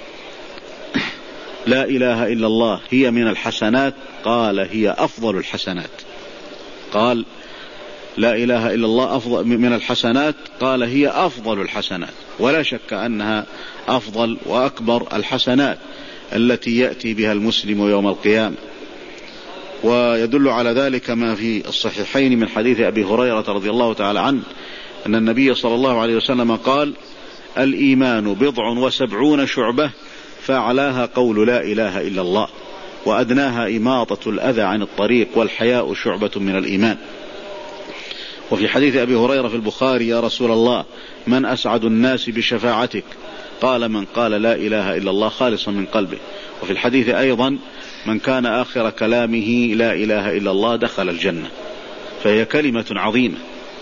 لا إله إلا الله هي من الحسنات؟ قال: هي أفضل الحسنات. قال: لا إله إلا الله أفضل من الحسنات؟ قال: هي أفضل الحسنات. ولا شك أنها أفضل وأكبر الحسنات التي يأتي بها المسلم يوم القيامة. ويدل على ذلك ما في الصحيحين من حديث أبي هريرة رضي الله تعالى عنه أن النبي صلى الله عليه وسلم قال: الإيمان بضع وسبعون شعبة، فأعلاها قول لا إله إلا الله، وأدناها إماطة الأذى عن الطريق، والحياء شعبة من الإيمان. وفي حديث أبي هريرة في البخاري: يا رسول الله، من أسعد الناس بشفاعتك؟ قال: من قال لا إله إلا الله خالصا من قلبه. وفي الحديث أيضا: من كان آخر كلامه لا إله إلا الله دخل الجنة. فهي كلمة عظيمة،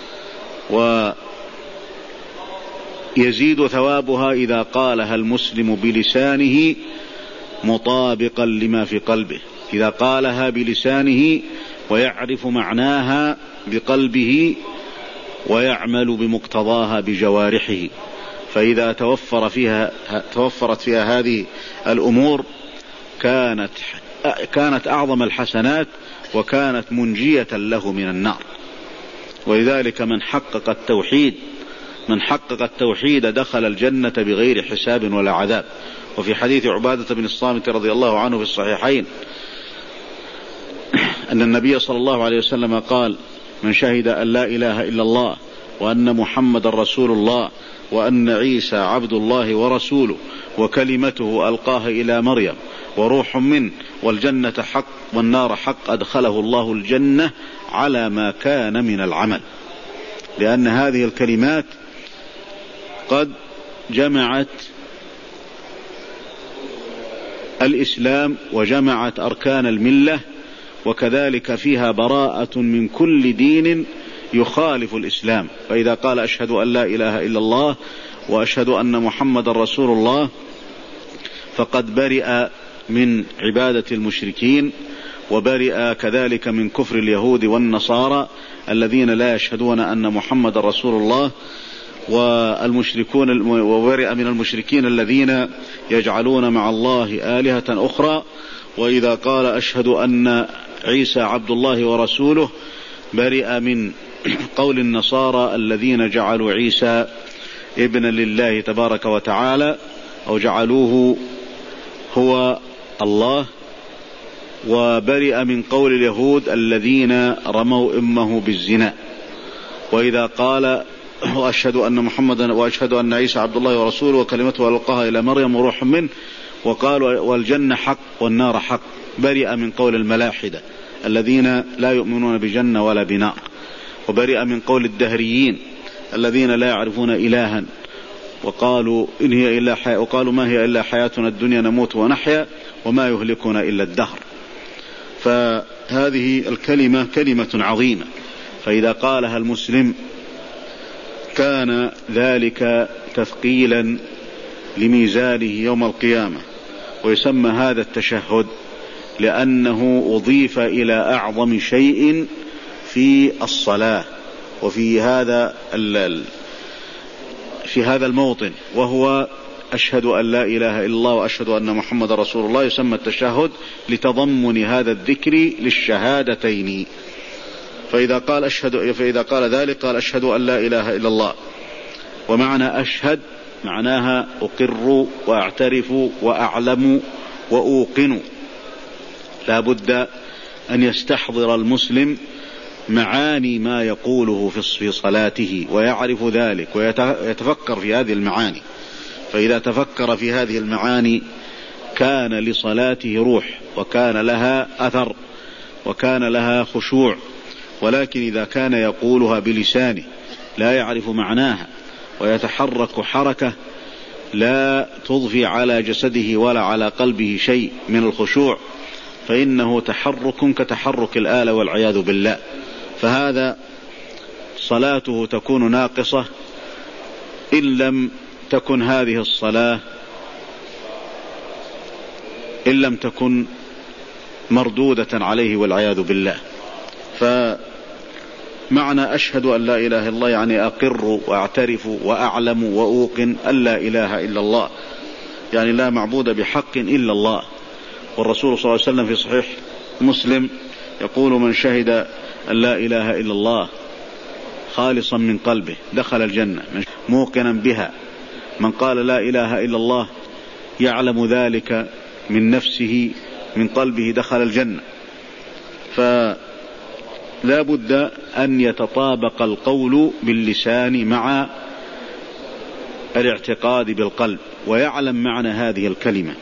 ويزيد ثوابها إذا قالها المسلم بلسانه مطابقا لما في قلبه. إذا قالها بلسانه ويعرف معناها بقلبه ويعمل بمقتضاها بجوارحه. فإذا توفر فيها توفرت فيها هذه الأمور كانت كانت أعظم الحسنات، وكانت منجية له من النار. ولذلك من حقق التوحيد من حقق التوحيد دخل الجنة بغير حساب ولا عذاب. وفي حديث عبادة بن الصامت رضي الله عنه في الصحيحين أن النبي صلى الله عليه وسلم قال: من شهد أن لا إله إلا الله وأن محمد رسول الله وأن عيسى عبد الله ورسوله وكلمته ألقاها إلى مريم وروح منه والجنة حق والنار حق أدخله الله الجنة على ما كان من العمل. لأن هذه الكلمات قد جمعت الإسلام وجمعت أركان الملة، وكذلك فيها براءة من كل دين يخالف الإسلام. فإذا قال أشهد أن لا إله إلا الله وأشهد أن محمد رسول الله فقد برئ من عبادة المشركين، وبرئ كذلك من كفر اليهود والنصارى الذين لا يشهدون أن محمد رسول الله، والمشركون وبرئ من المشركين الذين يجعلون مع الله آلهة أخرى. وإذا قال أشهد أن عيسى عبد الله ورسوله برئ من قول النصارى الذين جعلوا عيسى ابنا لله تبارك وتعالى أو جعلوه هو الله، وبرئ من قول اليهود الذين رموا أمه بالزنا. وإذا قال وأشهد أن محمدا وأشهد أن عيسى عبد الله ورسوله وكلمته ألقاها إلى مريم وروح منه، وقال والجنة حق والنار حق، برئ من قول الملاحدة الذين لا يؤمنون بجنة ولا بنار، وبرئ من قول الدهريين الذين لا يعرفون إلها وقالوا إن هي إلا حياة وقالوا ما هي إلا حياتنا الدنيا نموت ونحيا وما يهلكنا إلا الدهر. فهذه الكلمة كلمة عظيمة، فإذا قالها المسلم كان ذلك تثقيلا لميزانه يوم القيامة. ويسمى هذا التشهد لأنه أضيف إلى أعظم شيء في الصلاة وفي هذا في هذا الموطن، وهو أشهد أن لا إله إلا الله وأشهد أن محمد رسول الله. يسمى التشهد لتضمن هذا الذكر للشهادتين. فإذا قال أشهد فإذا قال ذلك قال أشهد أن لا إله إلا الله. ومعنى أشهد معناها أقر وأعترف وأعلم وأوقن. لا بد أن يستحضر المسلم معاني ما يقوله في صلاته ويعرف ذلك ويتفكر في هذه المعاني. فإذا تفكر في هذه المعاني كان لصلاته روح وكان لها أثر وكان لها خشوع. ولكن إذا كان يقولها بلسانه لا يعرف معناها ويتحرك حركة لا تضفي على جسده ولا على قلبه شيء من الخشوع فإنه تحرك كتحرك الآلة والعياذ بالله. فهذا صلاته تكون ناقصة إن لم تكن هذه الصلاة إن لم تكن مردودة عليه والعياذ بالله. فمعنى أشهد أن لا إله إلا الله يعني أقر وأعترف وأعلم وأوقن أن لا إله إلا الله، يعني لا معبود بحق إلا الله. والرسول صلى الله عليه وسلم في صحيح مسلم يقول من شهد أن لا إله إلا الله خالصا من قلبه دخل الجنة موقنا بها. من قال لا إله إلا الله يعلم ذلك من نفسه من قلبه دخل الجنة. فلا بد أن يتطابق القول باللسان مع الاعتقاد بالقلب ويعلم معنى هذه الكلمة.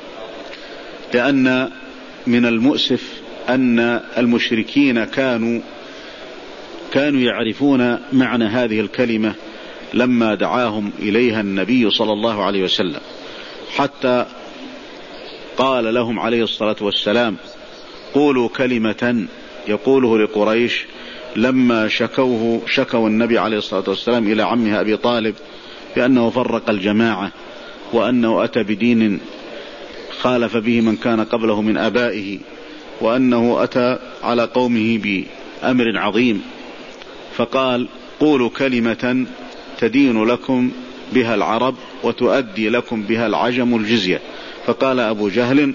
لأن من المؤسف أن المشركين كانوا كانوا يعرفون معنى هذه الكلمة لما دعاهم إليها النبي صلى الله عليه وسلم، حتى قال لهم عليه الصلاة والسلام قولوا كلمة يقوله لقريش لما شكوه شكوا النبي عليه الصلاة والسلام إلى عمه أبي طالب بأنه فرق الجماعة وأنه أتى بدين خالف به من كان قبله من آبائه وأنه أتى على قومه بأمر عظيم. فقال قولوا كلمة تدين لكم بها العرب وتؤدي لكم بها العجم الجزية. فقال أبو جهل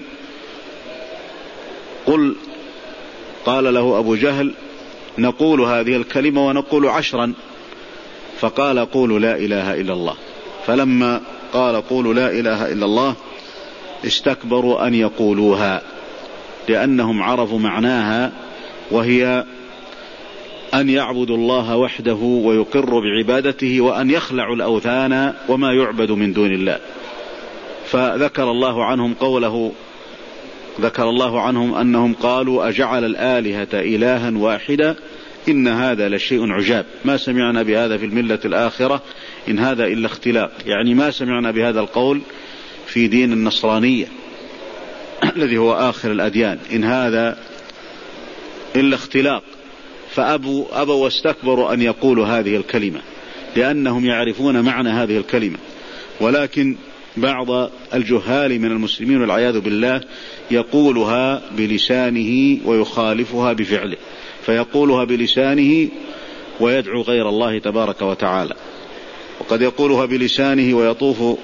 قل قال له أبو جهل نقول هذه الكلمة ونقول عشرا. فقال قولوا لا إله إلا الله. فلما قال قولوا لا إله إلا الله استكبروا أن يقولوها لأنهم عرفوا معناها، وهي أن يعبدوا الله وحده ويقروا بعبادته وأن يخلعوا الأوثان وما يعبد من دون الله. فذكر الله عنهم قوله ذكر الله عنهم أنهم قالوا أجعل الآلهة إلها واحدا إن هذا لشيء عجاب ما سمعنا بهذا في الملة الآخرة إن هذا إلا اختلاق، يعني ما سمعنا بهذا القول في دين النصرانية الذي هو آخر الأديان، إن هذا إلا اختلاق. فأبوا أبوا واستكبروا أن يقولوا هذه الكلمة لأنهم يعرفون معنى هذه الكلمة، ولكن بعض الجهال من المسلمين والعياذ بالله يقولها بلسانه ويخالفها بفعله، فيقولها بلسانه ويدعو غير الله تبارك وتعالى، وقد يقولها بلسانه ويطوف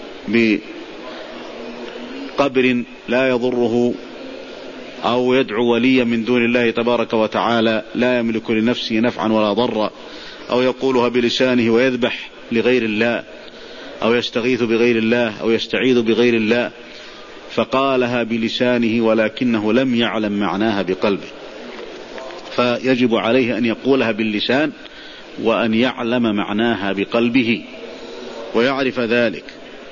بقبر لا يضره أو يدعو وليا من دون الله تبارك وتعالى لا يملك لنفسه نفعا ولا ضرا، أو يقولها بلسانه ويذبح لغير الله أو يستغيث بغير الله أو يستعيذ بغير الله، فقالها بلسانه ولكنه لم يعلم معناها بقلبه، فيجب عليه أن يقولها باللسان وأن يعلم معناها بقلبه ويعرف ذلك.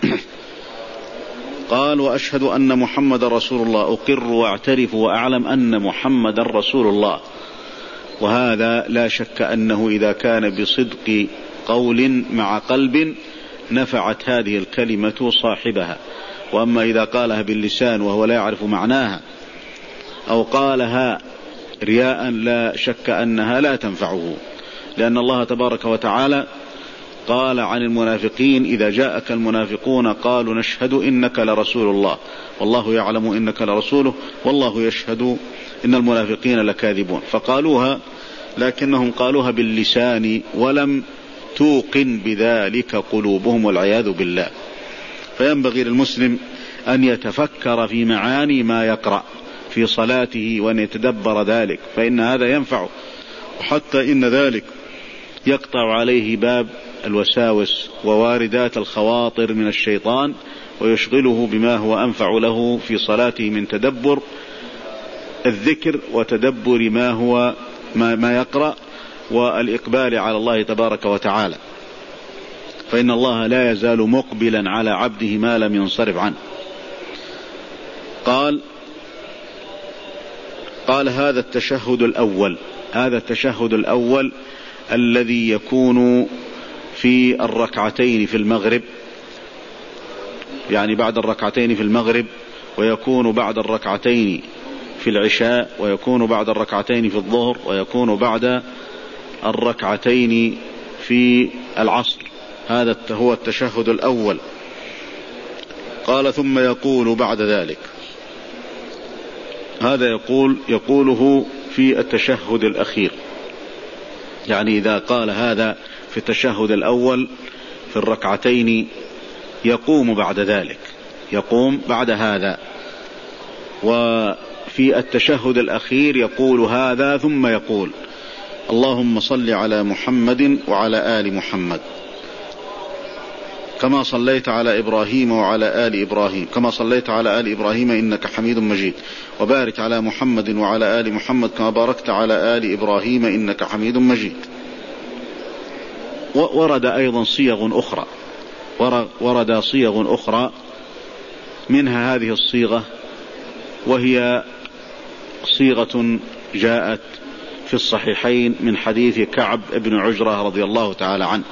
قال وأشهد أن محمد رسول الله، أقر واعترف وأعلم أن محمد رسول الله، وهذا لا شك أنه إذا كان بصدق قول مع قلب نفعت هذه الكلمة صاحبها، وأما إذا قالها باللسان وهو لا يعرف معناها أو قالها رياء لا شك أنها لا تنفعه، لأن الله تبارك وتعالى قال عن المنافقين إذا جاءك المنافقون قالوا نشهد إنك لرسول الله والله يعلم إنك لرسوله والله يشهد إن المنافقين لكاذبون، فقالوها لكنهم قالوها باللسان ولم توقن بذلك قلوبهم والعياذ بالله. فينبغي للمسلم أن يتفكر في معاني ما يقرأ في صلاته وأن يتدبر ذلك، فإن هذا ينفعه، وحتى إن ذلك يقطع عليه باب الوساوس وواردات الخواطر من الشيطان ويشغله بما هو أنفع له في صلاته من تدبر الذكر وتدبر ما هو ما, ما يقرأ والإقبال على الله تبارك وتعالى، فإن الله لا يزال مقبلا على عبده ما لم ينصرف عنه. قال قال هذا التشهد الأول، هذا التشهد الأول الذي يكون في الركعتين في المغرب، يعني بعد الركعتين في المغرب، ويكون بعد الركعتين في العشاء، ويكون بعد الركعتين في الظهر، ويكون بعد الركعتين في العصر. هذا هو التشهد الأول. قال ثم يقول بعد ذلك، هذا يقول يقوله في التشهد الأخير، يعني إذا قال هذا في التشهد الأول في الركعتين يقوم بعد ذلك، يقوم بعد هذا، وفي التشهد الأخير يقول هذا ثم يقول اللهم صل على محمد وعلى آل محمد كما صليت على إبراهيم وعلى آل إبراهيم كما صليت على آل إبراهيم إنك حميد مجيد، وبارك على محمد وعلى آل محمد كما باركت على آل إبراهيم إنك حميد مجيد. ورد أيضا صيغ أخرى، ورد صيغ أخرى منها هذه الصيغة، وهي صيغة جاءت في الصحيحين من حديث كعب بن عجرة رضي الله تعالى عنه.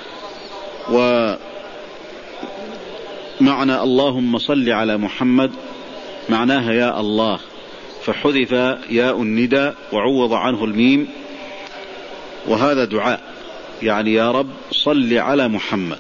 ومعنى اللهم صل على محمد معناها يا الله، فحذف ياء الندى وعوض عنه الميم، وهذا دعاء، يعني يا رب صل على محمد.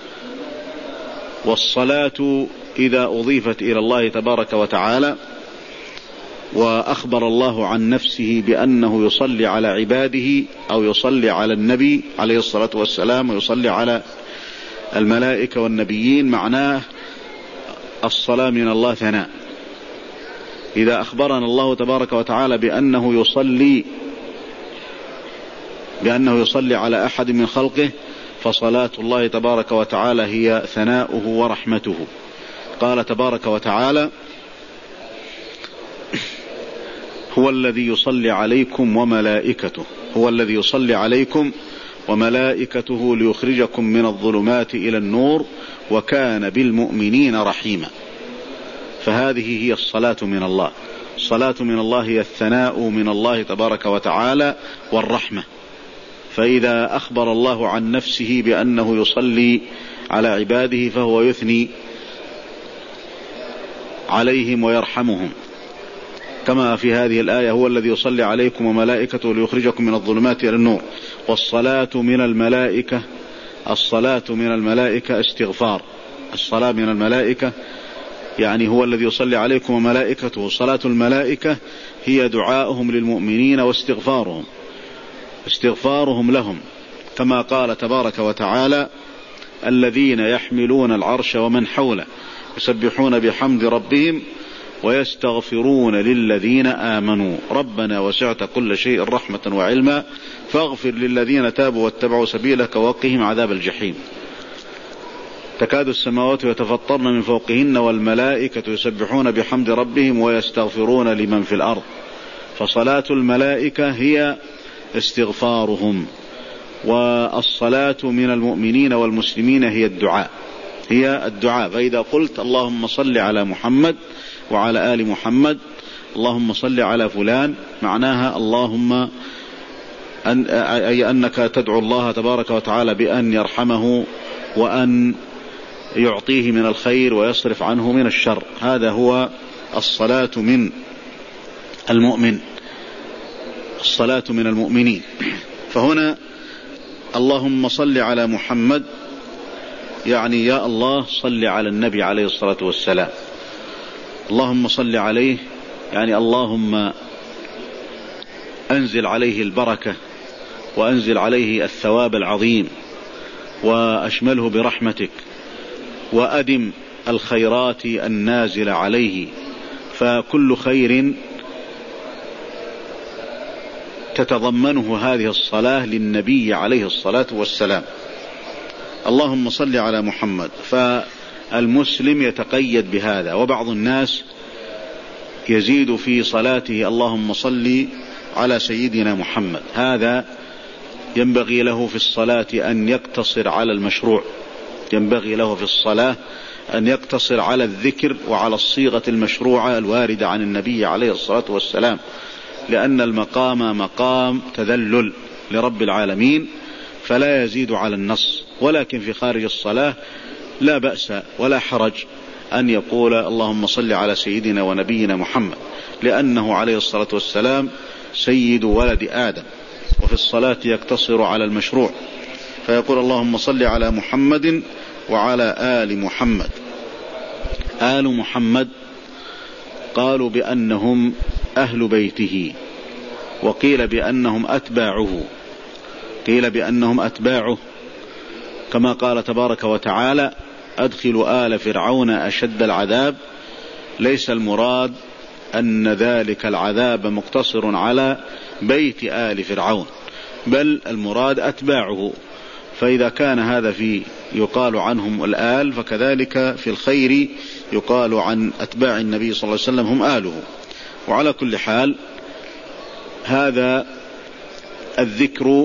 والصلاة إذا أضيفت إلى الله تبارك وتعالى وأخبر الله عن نفسه بأنه يصلي على عباده أو يصلي على النبي عليه الصلاة والسلام ويصلي على الملائكة والنبيين، معناه الصلاة من الله ثناء. إذا أخبرنا الله تبارك وتعالى بأنه يصلي بأنه يصلي على أحد من خلقه، فصلاة الله تبارك وتعالى هي ثناؤه ورحمته. قال تبارك وتعالى هو الذي يصلي عليكم وملائكته هو الذي يصلي عليكم وملائكته ليخرجكم من الظلمات إلى النور وكان بالمؤمنين رحيما. فهذه هي الصلاة من الله، الصلاة من الله هي الثناء من الله تبارك وتعالى والرحمة. فإذا أخبر الله عن نفسه بأنه يصلي على عباده فهو يثني عليهم ويرحمهم، كما في هذه الآية: هو الذي يصلي عليكم وملائكته ليخرجكم من الظلمات إلى النور. والصلاة من الملائكة، الصلاة من الملائكة استغفار. الصلاة من الملائكة يعني هو الذي يصلي عليكم وملائكته. صلاة الملائكة هي دعاؤهم للمؤمنين واستغفارهم استغفارهم لهم، كما قال تبارك وتعالى: الذين يحملون العرش ومن حوله يسبحون بحمد ربهم ويستغفرون للذين آمنوا ربنا وسعت كل شيء رحمة وعلما فاغفر للذين تابوا واتبعوا سبيلك وقهم عذاب الجحيم. تكاد السماوات يتفطرن من فوقهن والملائكة يسبحون بحمد ربهم ويستغفرون لمن في الأرض. فصلاة الملائكة هي استغفارهم، والصلاة من المؤمنين والمسلمين هي الدعاء هي الدعاء فإذا قلت اللهم صل على محمد وعلى آل محمد، اللهم صل على فلان، معناها اللهم أن أي أنك تدعو الله تبارك وتعالى بأن يرحمه وأن يعطيه من الخير ويصرف عنه من الشر. هذا هو الصلاة من المؤمن، الصلاة من المؤمنين. فهنا اللهم صل على محمد يعني يا الله صل على النبي عليه الصلاة والسلام. اللهم صل عليه يعني اللهم أنزل عليه البركة وأنزل عليه الثواب العظيم وأشمله برحمتك وأدم الخيرات النازلة عليه، فكل خير تتضمنه هذه الصلاة للنبي عليه الصلاة والسلام. اللهم صل على محمد، فالمسلم يتقيد بهذا. وبعض الناس يزيد في صلاته اللهم صل على سيدنا محمد، هذا ينبغي له في الصلاة أن يقتصر على المشروع، ينبغي له في الصلاة أن يقتصر على الذكر وعلى الصيغة المشروعة الواردة عن النبي عليه الصلاة والسلام، لأن المقام مقام تذلل لرب العالمين فلا يزيد على النص. ولكن في خارج الصلاة لا بأس ولا حرج أن يقول اللهم صل على سيدنا ونبينا محمد، لأنه عليه الصلاة والسلام سيد ولد آدم، وفي الصلاة يقتصر على المشروع فيقول اللهم صل على محمد وعلى آل محمد. آل محمد قالوا بأنهم أهل بيته، وقيل بأنهم أتباعه، قيل بأنهم أتباعه، كما قال تبارك وتعالى أدخل آل فرعون أشد العذاب. ليس المراد أن ذلك العذاب مقتصر على بيت آل فرعون، بل المراد أتباعه. فإذا كان هذا في يقال عنهم الآل، فكذلك في الخير يقال عن أتباع النبي صلى الله عليه وسلم هم آله. وعلى كل حال هذا الذكر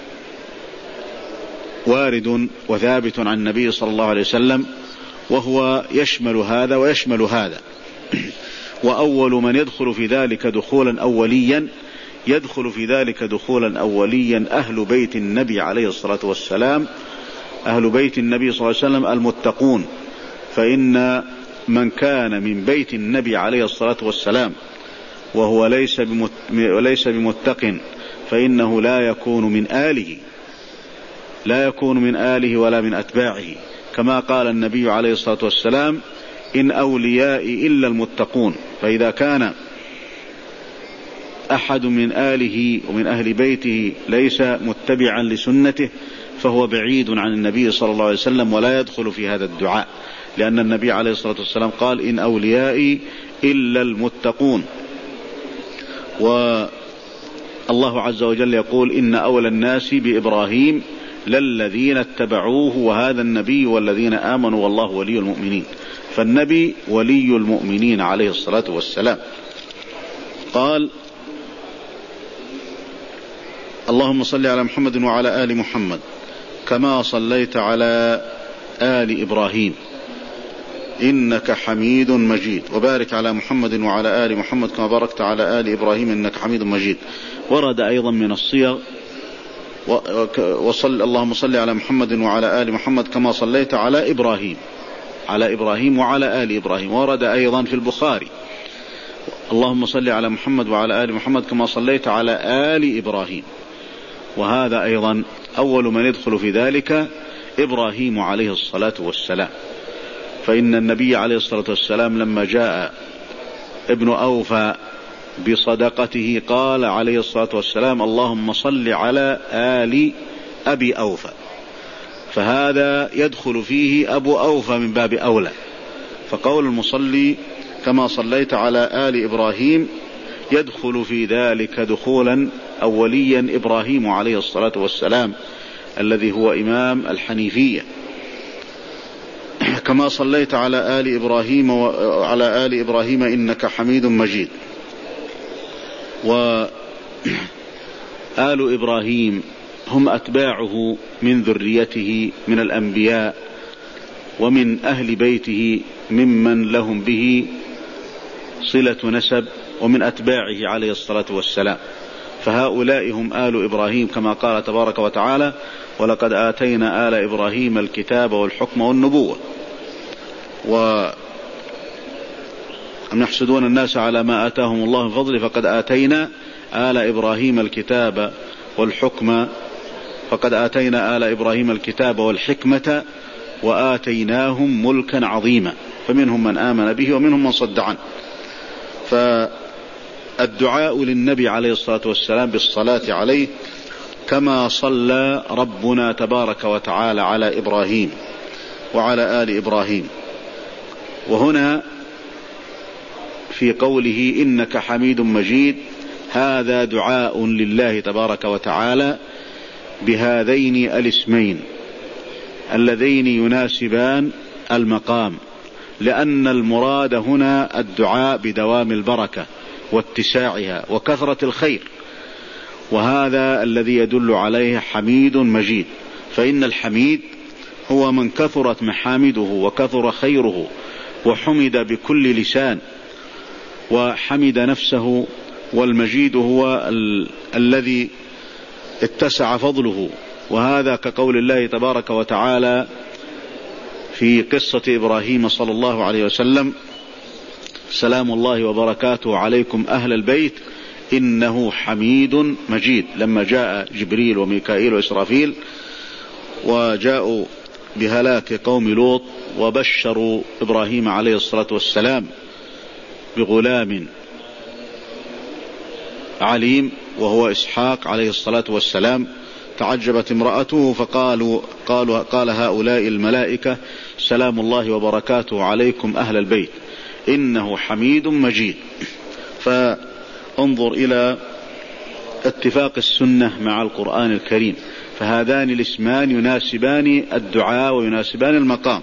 وارد وثابت عن النبي صلى الله عليه وسلم، وهو يشمل هذا ويشمل هذا. وأول من يدخل في ذلك دخولا أوليا يدخل في ذلك دخولا أوليا أهل بيت النبي عليه الصلاة والسلام، أهل بيت النبي صلى الله عليه وسلم المتقون. فإن من كان من بيت النبي عليه الصلاة والسلام وهو ليس وليس بمتق فإنه لا يكون من آله، لا يكون من آله ولا من أتباعه، كما قال النبي عليه الصلاة والسلام إن أوليائي إلا المتقون. فإذا كان أحد من آله ومن أهل بيته ليس متبعا لسنته فهو بعيد عن النبي صلى الله عليه وسلم ولا يدخل في هذا الدعاء، لأن النبي عليه الصلاة والسلام قال إن أوليائي إلا المتقون. والله عز وجل يقول إن أولى الناس بإبراهيم للذين اتبعوه وهذا النبي والذين آمنوا والله ولي المؤمنين. فالنبي ولي المؤمنين عليه الصلاة والسلام. قال اللهم صل على محمد وعلى آل محمد كما صليت على آل إبراهيم. إنك حميد مجيد، وبارك على محمد وعلى آل محمد كما باركت على آل إبراهيم إنك حميد مجيد. ورد أيضا من الصيغ وصل اللهم صل على محمد وعلى آل محمد كما صليت على إبراهيم على إبراهيم وعلى آل إبراهيم. ورد أيضا في البخاري اللهم صل على محمد وعلى آل محمد كما صليت على آل إبراهيم، وهذا أيضا أول من يدخل في ذلك إبراهيم عليه الصلاة والسلام، فإن النبي عليه الصلاة والسلام لما جاء ابن أوفى بصدقته قال عليه الصلاة والسلام اللهم صل على آل أبي أوفى، فهذا يدخل فيه أبو أوفى من باب أولى. فقول المصلي كما صليت على آل إبراهيم يدخل في ذلك دخولا أوليا إبراهيم عليه الصلاة والسلام الذي هو إمام الحنيفية، كما صليت على آل إبراهيم وعلى آل إبراهيم إنك حميد مجيد. وآل إبراهيم هم أتباعه من ذريته من الأنبياء ومن أهل بيته ممن لهم به صلة نسب ومن أتباعه عليه الصلاة والسلام، فهؤلاء هم آل إبراهيم كما قال تبارك وتعالى ولقد آتينا آل إبراهيم الكتاب والحكم والنبوة. وأم يحسدون الناس على ما آتاهم الله من فضله فقد آتينا آل إبراهيم الكتاب والحكم فقد آتينا آل إبراهيم الكتاب والحكمة وآتيناهم ملكا عظيما، فمنهم من آمن به ومنهم من صد عنه. فالدعاء للنبي عليه الصلاة والسلام بالصلاة عليه كما صلى ربنا تبارك وتعالى على إبراهيم وعلى آل إبراهيم. وهنا في قوله إنك حميد مجيد هذا دعاء لله تبارك وتعالى بهذين الاسمين اللذين يناسبان المقام، لأن المراد هنا الدعاء بدوام البركة واتساعها وكثرة الخير، وهذا الذي يدل عليه حميد مجيد. فإن الحميد هو من كثرت محامده وكثر خيره وحمد بكل لسان وحمد نفسه، والمجيد هو ال... الذي اتسع فضله، وهذا كقول الله تبارك وتعالى في قصة إبراهيم صلى الله عليه وسلم سلام الله وبركاته عليكم أهل البيت إنه حميد مجيد، لما جاء جبريل وميكائيل وإسرافيل وجاءوا بهلاك قوم لوط وبشروا إبراهيم عليه الصلاة والسلام بغلام عليم وهو إسحاق عليه الصلاة والسلام، تعجبت امرأته فقالوا قالوا قال هؤلاء الملائكة سلام الله وبركاته عليكم أهل البيت إنه حميد مجيد. فانظر إلى اتفاق السنة مع القرآن الكريم، فهذان الاسمان يناسبان الدعاء ويناسبان المقام.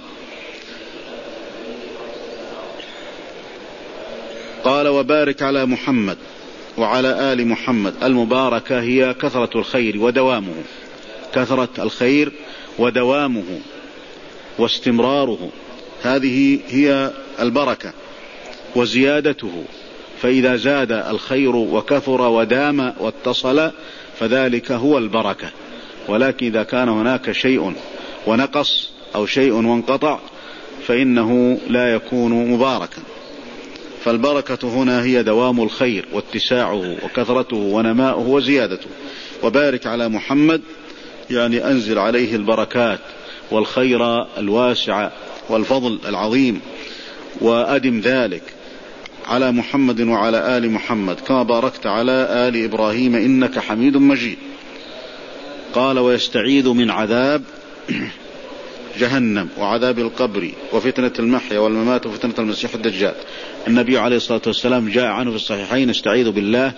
قال وبارك على محمد وعلى آل محمد. المباركة هي كثرة الخير ودوامه، كثرة الخير ودوامه واستمراره، هذه هي البركة وزيادته. فإذا زاد الخير وكثر ودام واتصل فذلك هو البركة، ولكن إذا كان هناك شيء ونقص أو شيء وانقطع فإنه لا يكون مباركا. فالبركة هنا هي دوام الخير واتساعه وكثرته ونماؤه وزيادته. وبارك على محمد يعني أنزل عليه البركات والخير الواسع والفضل العظيم، وأدم ذلك على محمد وعلى آل محمد كما باركت على آل إبراهيم إنك حميد مجيد. قال ويستعيذ من عذاب جهنم وعذاب القبر وفتنة المحيا والممات وفتنة المسيح الدجال. النبي عليه الصلاة والسلام جاء عنه في الصحيحين استعيذ بالله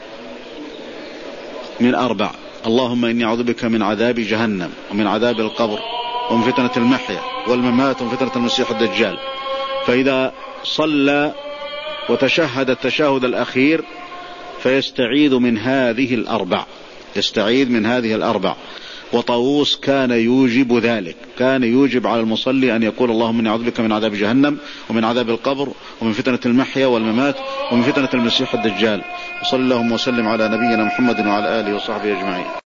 من أربع: اللهم إني أعوذ بك من عذاب جهنم ومن عذاب القبر ومن فتنة المحيا والممات ومن فتنة المسيح الدجال. فإذا صلى وتشهد التشهد الأخير فيستعيذ من هذه الأربع، يستعيذ من هذه الأربع. وطاووس كان يوجب ذلك، كان يوجب على المصلي أن يقول اللهم إني أعوذ بك من عذاب جهنم ومن عذاب القبر ومن فتنة المحيا والممات ومن فتنة المسيح الدجال. وصلى اللهم وسلم على نبينا محمد وعلى آله وصحبه أجمعين.